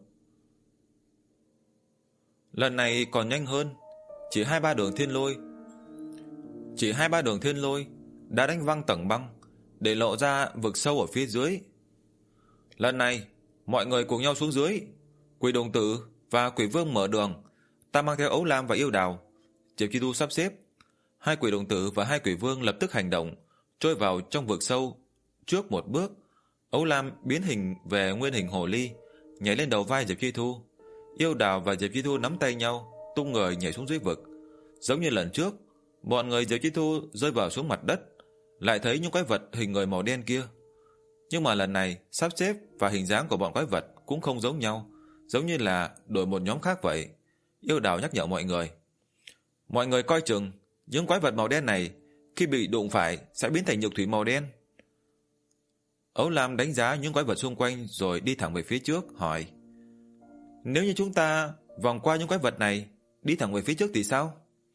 Lần này còn nhanh hơn, chỉ hai ba đường thiên lôi, chỉ hai ba đường thiên lôi đã đánh văng tầng băng, để lộ ra vực sâu ở phía dưới. Lần này mọi người cùng nhau xuống dưới. Quỷ đồng tử và quỷ vương mở đường, ta mang theo Ấu Lam và Yêu Đào. Diệp Chi Thu sắp xếp. Hai quỷ đồng tử và hai quỷ vương lập tức hành động, trôi vào trong vực sâu. Trước một bước, Ấu Lam biến hình về nguyên hình hồ ly, nhảy lên đầu vai Diệp Chi Thu. Yêu Đào và Diệp Chi Thu nắm tay nhau, tung người nhảy xuống dưới vực. Giống như lần trước, bọn người Diệp Chi Thu rơi vào xuống mặt đất, lại thấy những quái vật hình người màu đen kia. Nhưng mà lần này sắp xếp và hình dáng của bọn quái vật cũng không giống nhau, giống như là đổi một nhóm khác vậy. Yêu Đào nhắc nhở mọi người: mọi người coi chừng, những quái vật màu đen này khi bị đụng phải sẽ biến thành nhược thủy màu đen. Ấu Lam đánh giá những quái vật xung quanh rồi đi thẳng về phía trước, hỏi: nếu như chúng ta vòng qua những quái vật này, đi thẳng về phía trước thì sao?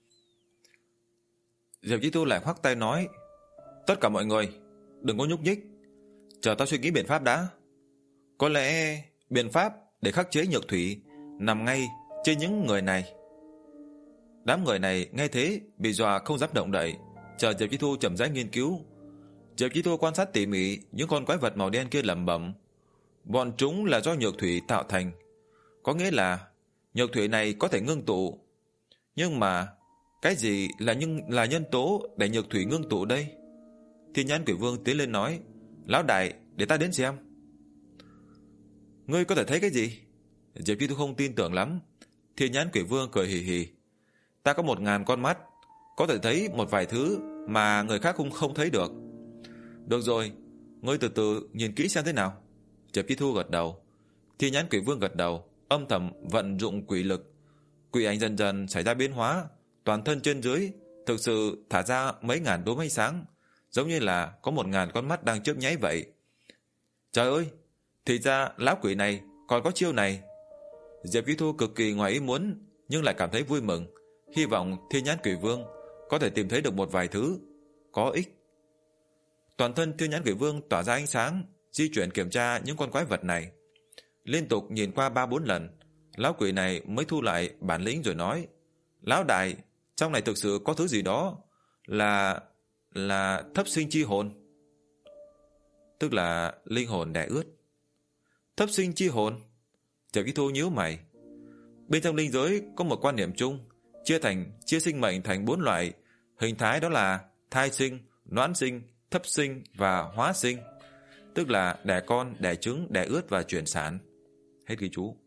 Diệp Chi Thu lại khoác tay nói: tất cả mọi người đừng có nhúc nhích, chờ ta suy nghĩ biện pháp đã. Có lẽ biện pháp để khắc chế nhược thủy nằm ngay trên những người này. Đám người này nghe thế bị dọa không dám động đậy, chờ Diệp Chi Thu chậm rãi nghiên cứu. Diệp Chi Thu quan sát tỉ mỉ những con quái vật màu đen kia, lẩm bẩm: bọn chúng là do nhược thủy tạo thành, có nghĩa là nhược thủy này có thể ngưng tụ. Nhưng mà cái gì là nhưng là nhân tố để nhược thủy ngưng tụ đây? Thiên Nhãn Quỷ Vương tiến lên nói: lão đại, để ta đến xem. Ngươi có thể thấy cái gì? Diệp Chi Thu không tin tưởng lắm. Thiên Nhãn Quỷ Vương cười hì hì: ta có một ngàn con mắt, có thể thấy một vài thứ mà người khác không không thấy được. Được rồi, ngươi từ từ nhìn kỹ xem thế nào. Diệp Chi Thu gật đầu. Thiên Nhãn Quỷ Vương gật đầu, âm thầm vận dụng quỷ lực. Quỷ ảnh dần dần xảy ra biến hóa, toàn thân trên dưới thực sự thả ra mấy ngàn đốm ánh sáng, giống như là có một ngàn con mắt đang chớp nháy vậy. Trời ơi, thì ra lão quỷ này còn có chiêu này. Diệp Chi Thu cực kỳ ngoài ý muốn, nhưng lại cảm thấy vui mừng, hy vọng Thiên Nhãn Quỷ Vương có thể tìm thấy được một vài thứ có ích. Toàn thân Thiên Nhãn Quỷ Vương tỏa ra ánh sáng, di chuyển kiểm tra những con quái vật này. Liên tục nhìn qua ba bốn lần, lão quỷ này mới thu lại bản lĩnh rồi nói: lão đại, trong này thực sự có thứ gì đó, là là thấp sinh chi hồn, tức là linh hồn đè ướt. Thấp sinh chi hồn? Diệp Chi Thu nhíu mày. Bên trong linh giới có một quan niệm chung, chia thành chia sinh mệnh thành bốn loại hình thái, đó là thai sinh, noãn sinh, thấp sinh và hóa sinh, tức là đẻ con, đẻ trứng, đẻ ướt và chuyển sản. Hết ghi chú.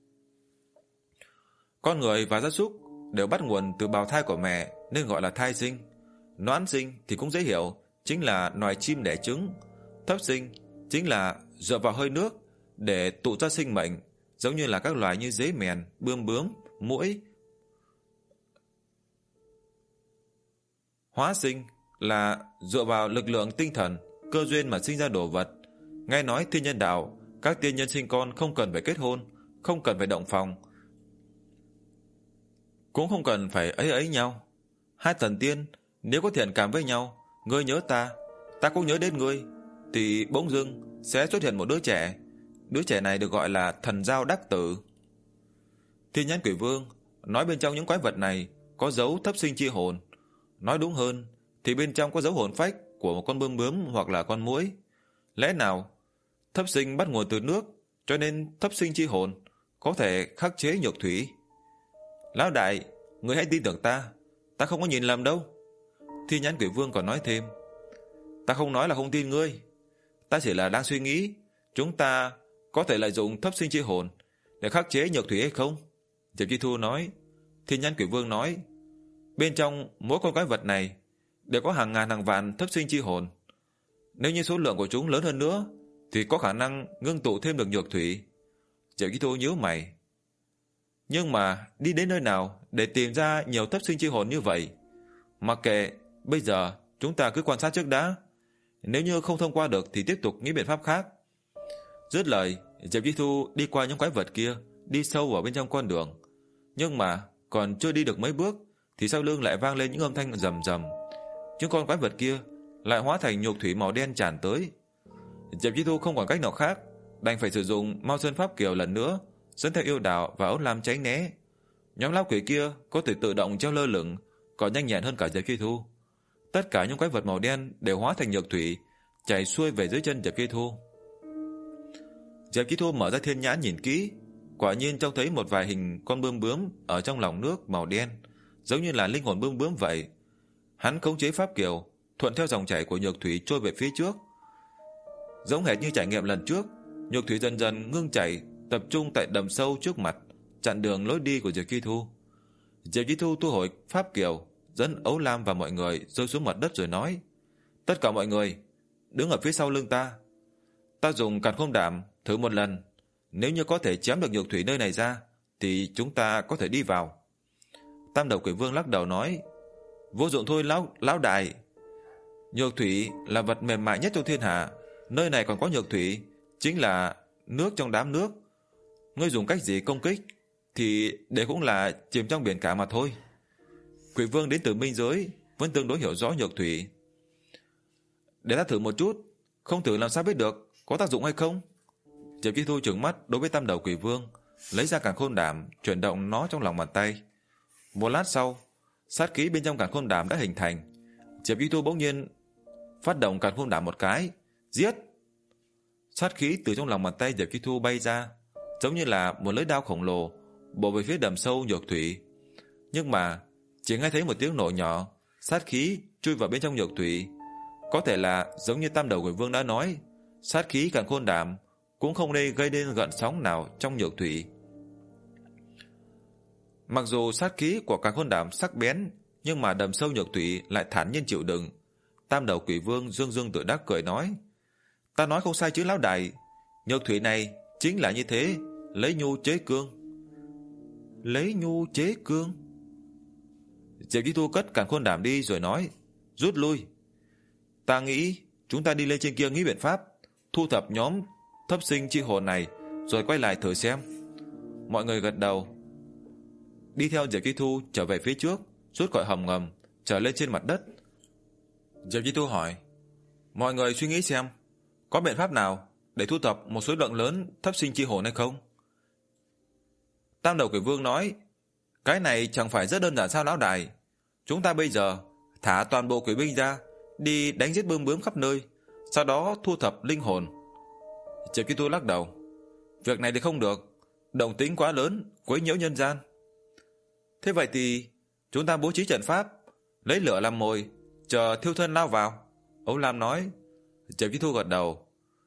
Con người và gia súc đều bắt nguồn từ bào thai của mẹ nên gọi là thai sinh. Noãn sinh thì cũng dễ hiểu, chính là loài chim đẻ trứng. Thấp sinh chính là dựa vào hơi nước để tụ ra sinh mệnh, giống như là các loài như dế mèn, bươm bướm, muỗi. Hóa sinh là dựa vào lực lượng tinh thần, cơ duyên mà sinh ra đồ vật. Nghe nói thiên nhân đạo Các tiên nhân sinh con không cần phải kết hôn, không cần phải động phòng, cũng không cần phải ấy ấy nhau. Hai thần tiên nếu có thiện cảm với nhau, ngươi nhớ ta, ta cũng nhớ đến ngươi, thì bỗng dưng sẽ xuất hiện một đứa trẻ. Đứa trẻ này được gọi là thần giao đắc tử. Thiên Nhãn Quỷ Vương nói bên trong những quái vật này có dấu thấp sinh chi hồn. Nói đúng hơn thì bên trong có dấu hồn phách của một con bướm bướm hoặc là con muỗi. Lẽ nào thấp sinh bắt nguồn từ nước, cho nên thấp sinh chi hồn có thể khắc chế nhược thủy? Lão đại, ngươi hãy tin tưởng ta, ta không có nhìn lầm đâu. Thiên Nhãn Quỷ Vương còn nói thêm, ta không nói là không tin ngươi, ta chỉ là đang suy nghĩ chúng ta có thể lợi dụng thấp sinh chi hồn để khắc chế nhược thủy hay không. Diệp Chi Thu nói. Thiên Nhãn Quỷ Vương nói, bên trong mỗi con quái vật này đều có hàng ngàn hàng vạn thấp sinh chi hồn. Nếu như số lượng của chúng lớn hơn nữa thì có khả năng ngưng tụ thêm được nhược thủy. Diệp Chi Thu nhíu mày. Nhưng mà đi đến nơi nào để tìm ra nhiều thấp sinh chi hồn như vậy? Mặc kệ, bây giờ chúng ta cứ quan sát trước đã. Nếu như không thông qua được thì tiếp tục nghĩ biện pháp khác. Dứt lời, Diệp Chi Thu đi qua những quái vật kia, đi sâu vào bên trong con đường. Nhưng mà còn chưa đi được mấy bước thì sau lưng lại vang lên những âm thanh rầm rầm. Những con quái vật kia lại hóa thành nhược thủy màu đen tràn tới. Diệp Chi Thu không còn cách nào khác, đành phải sử dụng Mao Sơn Pháp Kiều lần nữa, dẫn theo yêu đạo và ấu lam tránh né. Nhóm lão quỷ kia có thể tự động treo lơ lửng, còn nhanh nhẹn hơn cả Diệp Chi Thu. Tất cả những quái vật màu đen đều hóa thành nhược thủy, chảy xuôi về dưới chân Diệp Chi Thu. Diệp Chi Thu mở ra thiên nhãn nhìn kỹ, quả nhiên trông thấy một vài hình con bướm bướm ở trong lòng nước màu đen, giống như là linh hồn bướm bướm vậy. Hắn khống chế pháp kiều, thuận theo dòng chảy của nhược thủy trôi về phía trước. Giống hệt như trải nghiệm lần trước, nhược thủy dần dần ngưng chảy, tập trung tại đầm sâu trước mặt, chặn đường lối đi của Diệp Chi Thu. Diệp Chi Thu thu hồi pháp kiều, dẫn ấu lam và mọi người rơi xuống mặt đất rồi nói, tất cả mọi người đứng ở phía sau lưng ta. Ta dùng càn khôn đảm thử một lần, nếu như có thể chém được nhược thủy nơi này ra thì chúng ta có thể đi vào. Tam đầu quỷ vương lắc đầu nói, vô dụng thôi lão, lão đại. Nhược thủy là vật mềm mại nhất trong thiên hạ, nơi này còn có nhược thủy, chính là nước trong đám nước. Ngươi dùng cách gì công kích thì để cũng là chìm trong biển cả mà thôi. Quỷ vương đến từ minh giới, vẫn tương đối hiểu rõ nhược thủy. Để ta thử một chút, không thử làm sao biết được có tác dụng hay không. Diệp Chi Thu trừng mắt đối với tam đầu quỷ vương, lấy ra càn khôn đảm, chuyển động nó trong lòng bàn tay. Một lát sau, sát khí bên trong càn khôn đảm đã hình thành. Diệp Chi Thu bỗng nhiên phát động càn khôn đảm một cái, giết. Sát khí từ trong lòng bàn tay Diệp Chi Thu bay ra, giống như là một lưỡi dao khổng lồ bổ về phía đầm sâu nhược thủy. Nhưng mà chỉ nghe thấy một tiếng nổ nhỏ, sát khí chui vào bên trong nhược thủy. Có thể là giống như tam đầu quỷ vương đã nói, sát khí càn khôn đảm cũng không nên gây nên gợn sóng nào trong nhược thủy. Mặc dù sát khí của càn khôn đảm sắc bén, nhưng mà đầm sâu nhược thủy lại thản nhiên chịu đựng. Tam đầu quỷ vương dương dương tự đắc cười nói, ta nói không sai chứ lão đại, nhược thủy này chính là như thế, lấy nhu chế cương. Lấy nhu chế cương? Diệp Chi Thu cất càn khôn đảm đi rồi nói, rút lui. Ta nghĩ chúng ta đi lên trên kia nghĩ biện pháp thu thập nhóm thấp sinh chi hồn này, rồi quay lại thử xem. Mọi người gật đầu, đi theo Diệp Chi Thu trở về phía trước, rút khỏi hầm ngầm, trở lên trên mặt đất. Diệp Chi Thu hỏi, mọi người suy nghĩ xem, có biện pháp nào để thu thập một số lượng lớn thấp sinh chi hồn hay không? Tam đầu quỷ vương nói, cái này chẳng phải rất đơn giản sao lão đại? Chúng ta bây giờ thả toàn bộ quỷ binh ra, đi đánh giết bướm bướm khắp nơi, sau đó thu thập linh hồn. Diệp Chi Thu lắc đầu, việc này thì không được, động tĩnh quá lớn, quấy nhiễu nhân gian. Thế vậy thì chúng ta bố trí trận pháp, lấy lửa làm mồi, chờ thiêu thân lao vào. Ấu Lam nói. Diệp Chi Thu gật đầu.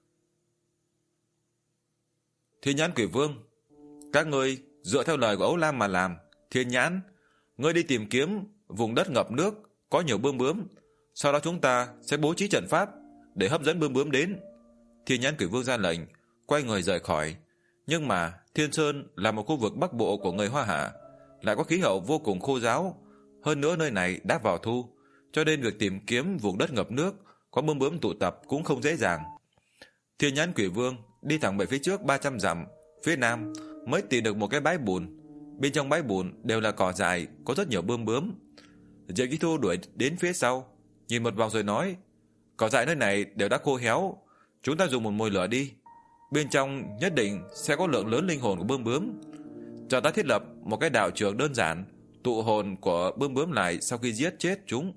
Thiên Nhãn Quỷ Vương, các ngươi dựa theo lời của Ấu Lam mà làm. Thiên Nhãn, ngươi đi tìm kiếm vùng đất ngập nước có nhiều bướm bướm, sau đó chúng ta sẽ bố trí trận pháp để hấp dẫn bướm bướm đến. Thiên Nhãn Quỷ Vương ra lệnh, quay người rời khỏi. Nhưng mà Thiên Sơn là một khu vực bắc bộ của người Hoa Hạ, lại có khí hậu vô cùng khô ráo, hơn nữa nơi này đã vào thu, cho nên việc tìm kiếm vùng đất ngập nước có bướm bướm tụ tập cũng không dễ dàng. Thiên Nhãn Quỷ Vương đi thẳng về phía trước ba trăm dặm, phía nam mới tìm được một cái bãi bùn. Bên trong bãi bùn đều là cỏ dại, có rất nhiều bươm bướm. Diệp Chí Thu đuổi đến phía sau, nhìn một vòng rồi nói: "Cỏ dại nơi này đều đã khô héo, chúng ta dùng một mồi lửa đi. Bên trong nhất định sẽ có lượng lớn linh hồn của bươm bướm. Cho ta thiết lập một cái đạo trường đơn giản, tụ hồn của bươm bướm lại sau khi giết chết chúng."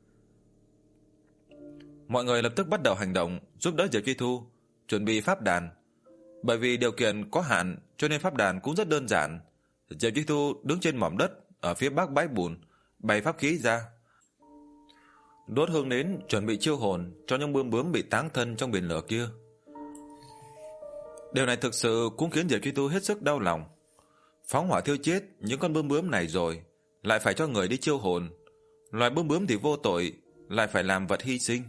Mọi người lập tức bắt đầu hành động, giúp đỡ Diệp Chí Thu chuẩn bị pháp đàn. Bởi vì điều kiện có hạn cho nên pháp đàn cũng rất đơn giản. Diệp Chí Thu đứng trên mỏm đất ở phía bắc bãi bùn, bày pháp khí ra, đốt hương nến chuẩn bị chiêu hồn cho những bươm bướm bị táng thân trong biển lửa kia. Điều này thực sự cũng khiến Diệp Chí Thu hết sức đau lòng. Phóng hỏa thiêu chết những con bươm bướm này rồi, lại phải cho người đi chiêu hồn. Loài bươm bướm thì vô tội, lại phải làm vật hy sinh.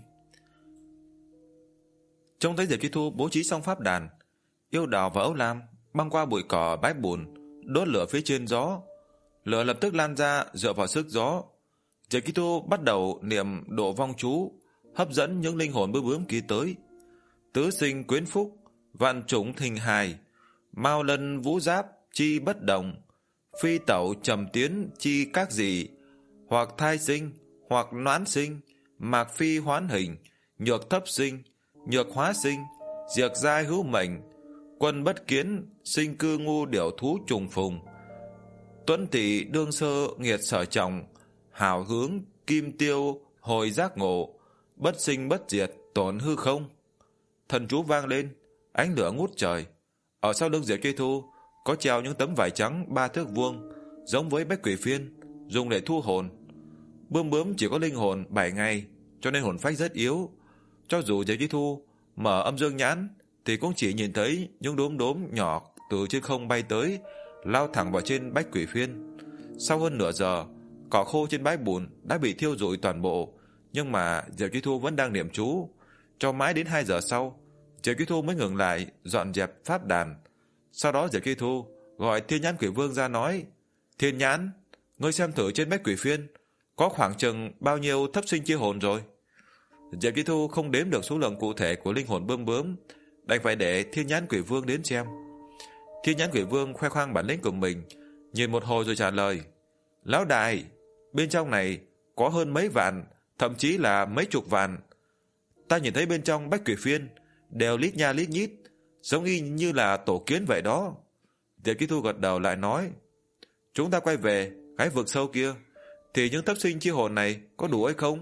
Trông thấy Diệp Chí Thu bố trí xong pháp đàn, Yêu Đào và Âu Lam băng qua bụi cỏ bãi bùn, đốt lửa phía trên gió. Lửa lập tức lan ra dựa vào sức gió. Diệp Chí Thu bắt đầu niệm độ vong chú, hấp dẫn những linh hồn bướm bướm kia tới. Tứ sinh quyến phúc, vạn chủng thình hài, mao lân vũ giáp chi bất động, phi tẩu trầm tiến chi các gì, hoặc thai sinh, hoặc noãn sinh, mạc phi hoán hình, nhược thấp sinh, nhược hóa sinh, diệt giai hữu mệnh, quân bất kiến, sinh cư ngu điểu thú trùng phùng, tuấn thị đương sơ nghiệt sở trọng, hảo hướng kim tiêu hồi giác ngộ, bất sinh bất diệt tổn hư không. Thần chú vang lên, ánh lửa ngút trời. Ở sau lưng Diệp Chí Thu có treo những tấm vải trắng ba thước vuông, giống với bách quỷ phiên, dùng để thu hồn. Bươm bướm chỉ có linh hồn bảy ngày, cho nên hồn phách rất yếu. Cho dù Diệp Chí Thu mở âm dương nhãn thì cũng chỉ nhìn thấy những đốm đốm nhỏ từ trên không bay tới, lao thẳng vào trên bách quỷ phiên. Sau hơn nửa giờ, cỏ khô trên bãi bùn đã bị thiêu rụi toàn bộ, nhưng mà Diệp Chí Thu vẫn đang niệm chú. Cho mãi đến hai giờ sau, Diệp Chí Thu mới ngừng lại dọn dẹp pháp đàn. Sau đó Diệp Chí Thu gọi Thiên Nhãn Quỷ Vương ra nói: "Thiên Nhãn, ngươi xem thử trên bách quỷ phiên có khoảng chừng bao nhiêu thấp sinh chia hồn rồi?" Diệp Chí Thu không đếm được số lượng cụ thể của linh hồn bươm bướm, đành phải để Thiên Nhãn Quỷ Vương đến xem. Thiên Nhãn Quỷ Vương khoe khoang bản lĩnh của mình, nhìn một hồi rồi trả lời: "Lão đại, bên trong này có hơn mấy vạn, thậm chí là mấy chục vạn. Ta nhìn thấy bên trong bách quỷ phiên đều lít nha lít nhít, giống y như là tổ kiến vậy đó." Diệp Chí Thu gật đầu lại nói: "Chúng ta quay về cái vực sâu kia, thì những thấp sinh chi hồn này có đủ hay không?"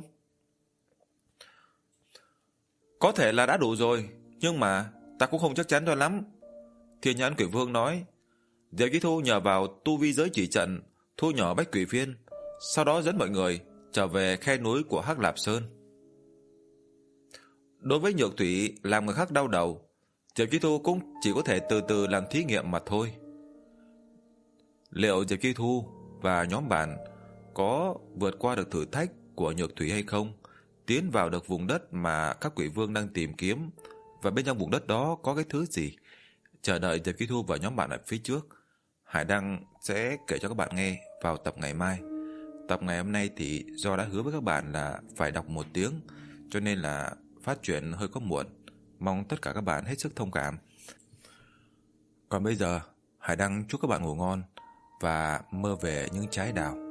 "Có thể là đã đủ rồi, nhưng mà ta cũng không chắc chắn cho lắm." Thiên Nhãn Quỷ Vương nói. Diệp Chí Thu nhờ vào tu vi giới chỉ trận thu nhỏ bách quỷ phiên, sau đó dẫn mọi người trở về khe núi của Hắc Lạp Sơn. Đối với Nhược Thủy làm người khác đau đầu, Diệp Chí Thu cũng chỉ có thể từ từ làm thí nghiệm mà thôi. Liệu Diệp Chí Thu và nhóm bạn có vượt qua được thử thách của Nhược Thủy hay không, tiến vào được vùng đất mà các quỷ vương đang tìm kiếm, và bên trong vùng đất đó có cái thứ gì? Chờ đợi Diệp Chí Thu và nhóm bạn ở phía trước. Hải Đăng sẽ kể cho các bạn nghe vào tập ngày mai. Tập ngày hôm nay thì do đã hứa với các bạn là phải đọc một tiếng, cho nên là phát truyện hơi có muộn. Mong tất cả các bạn hết sức thông cảm. Còn bây giờ, Hải Đăng chúc các bạn ngủ ngon và mơ về những trái đào.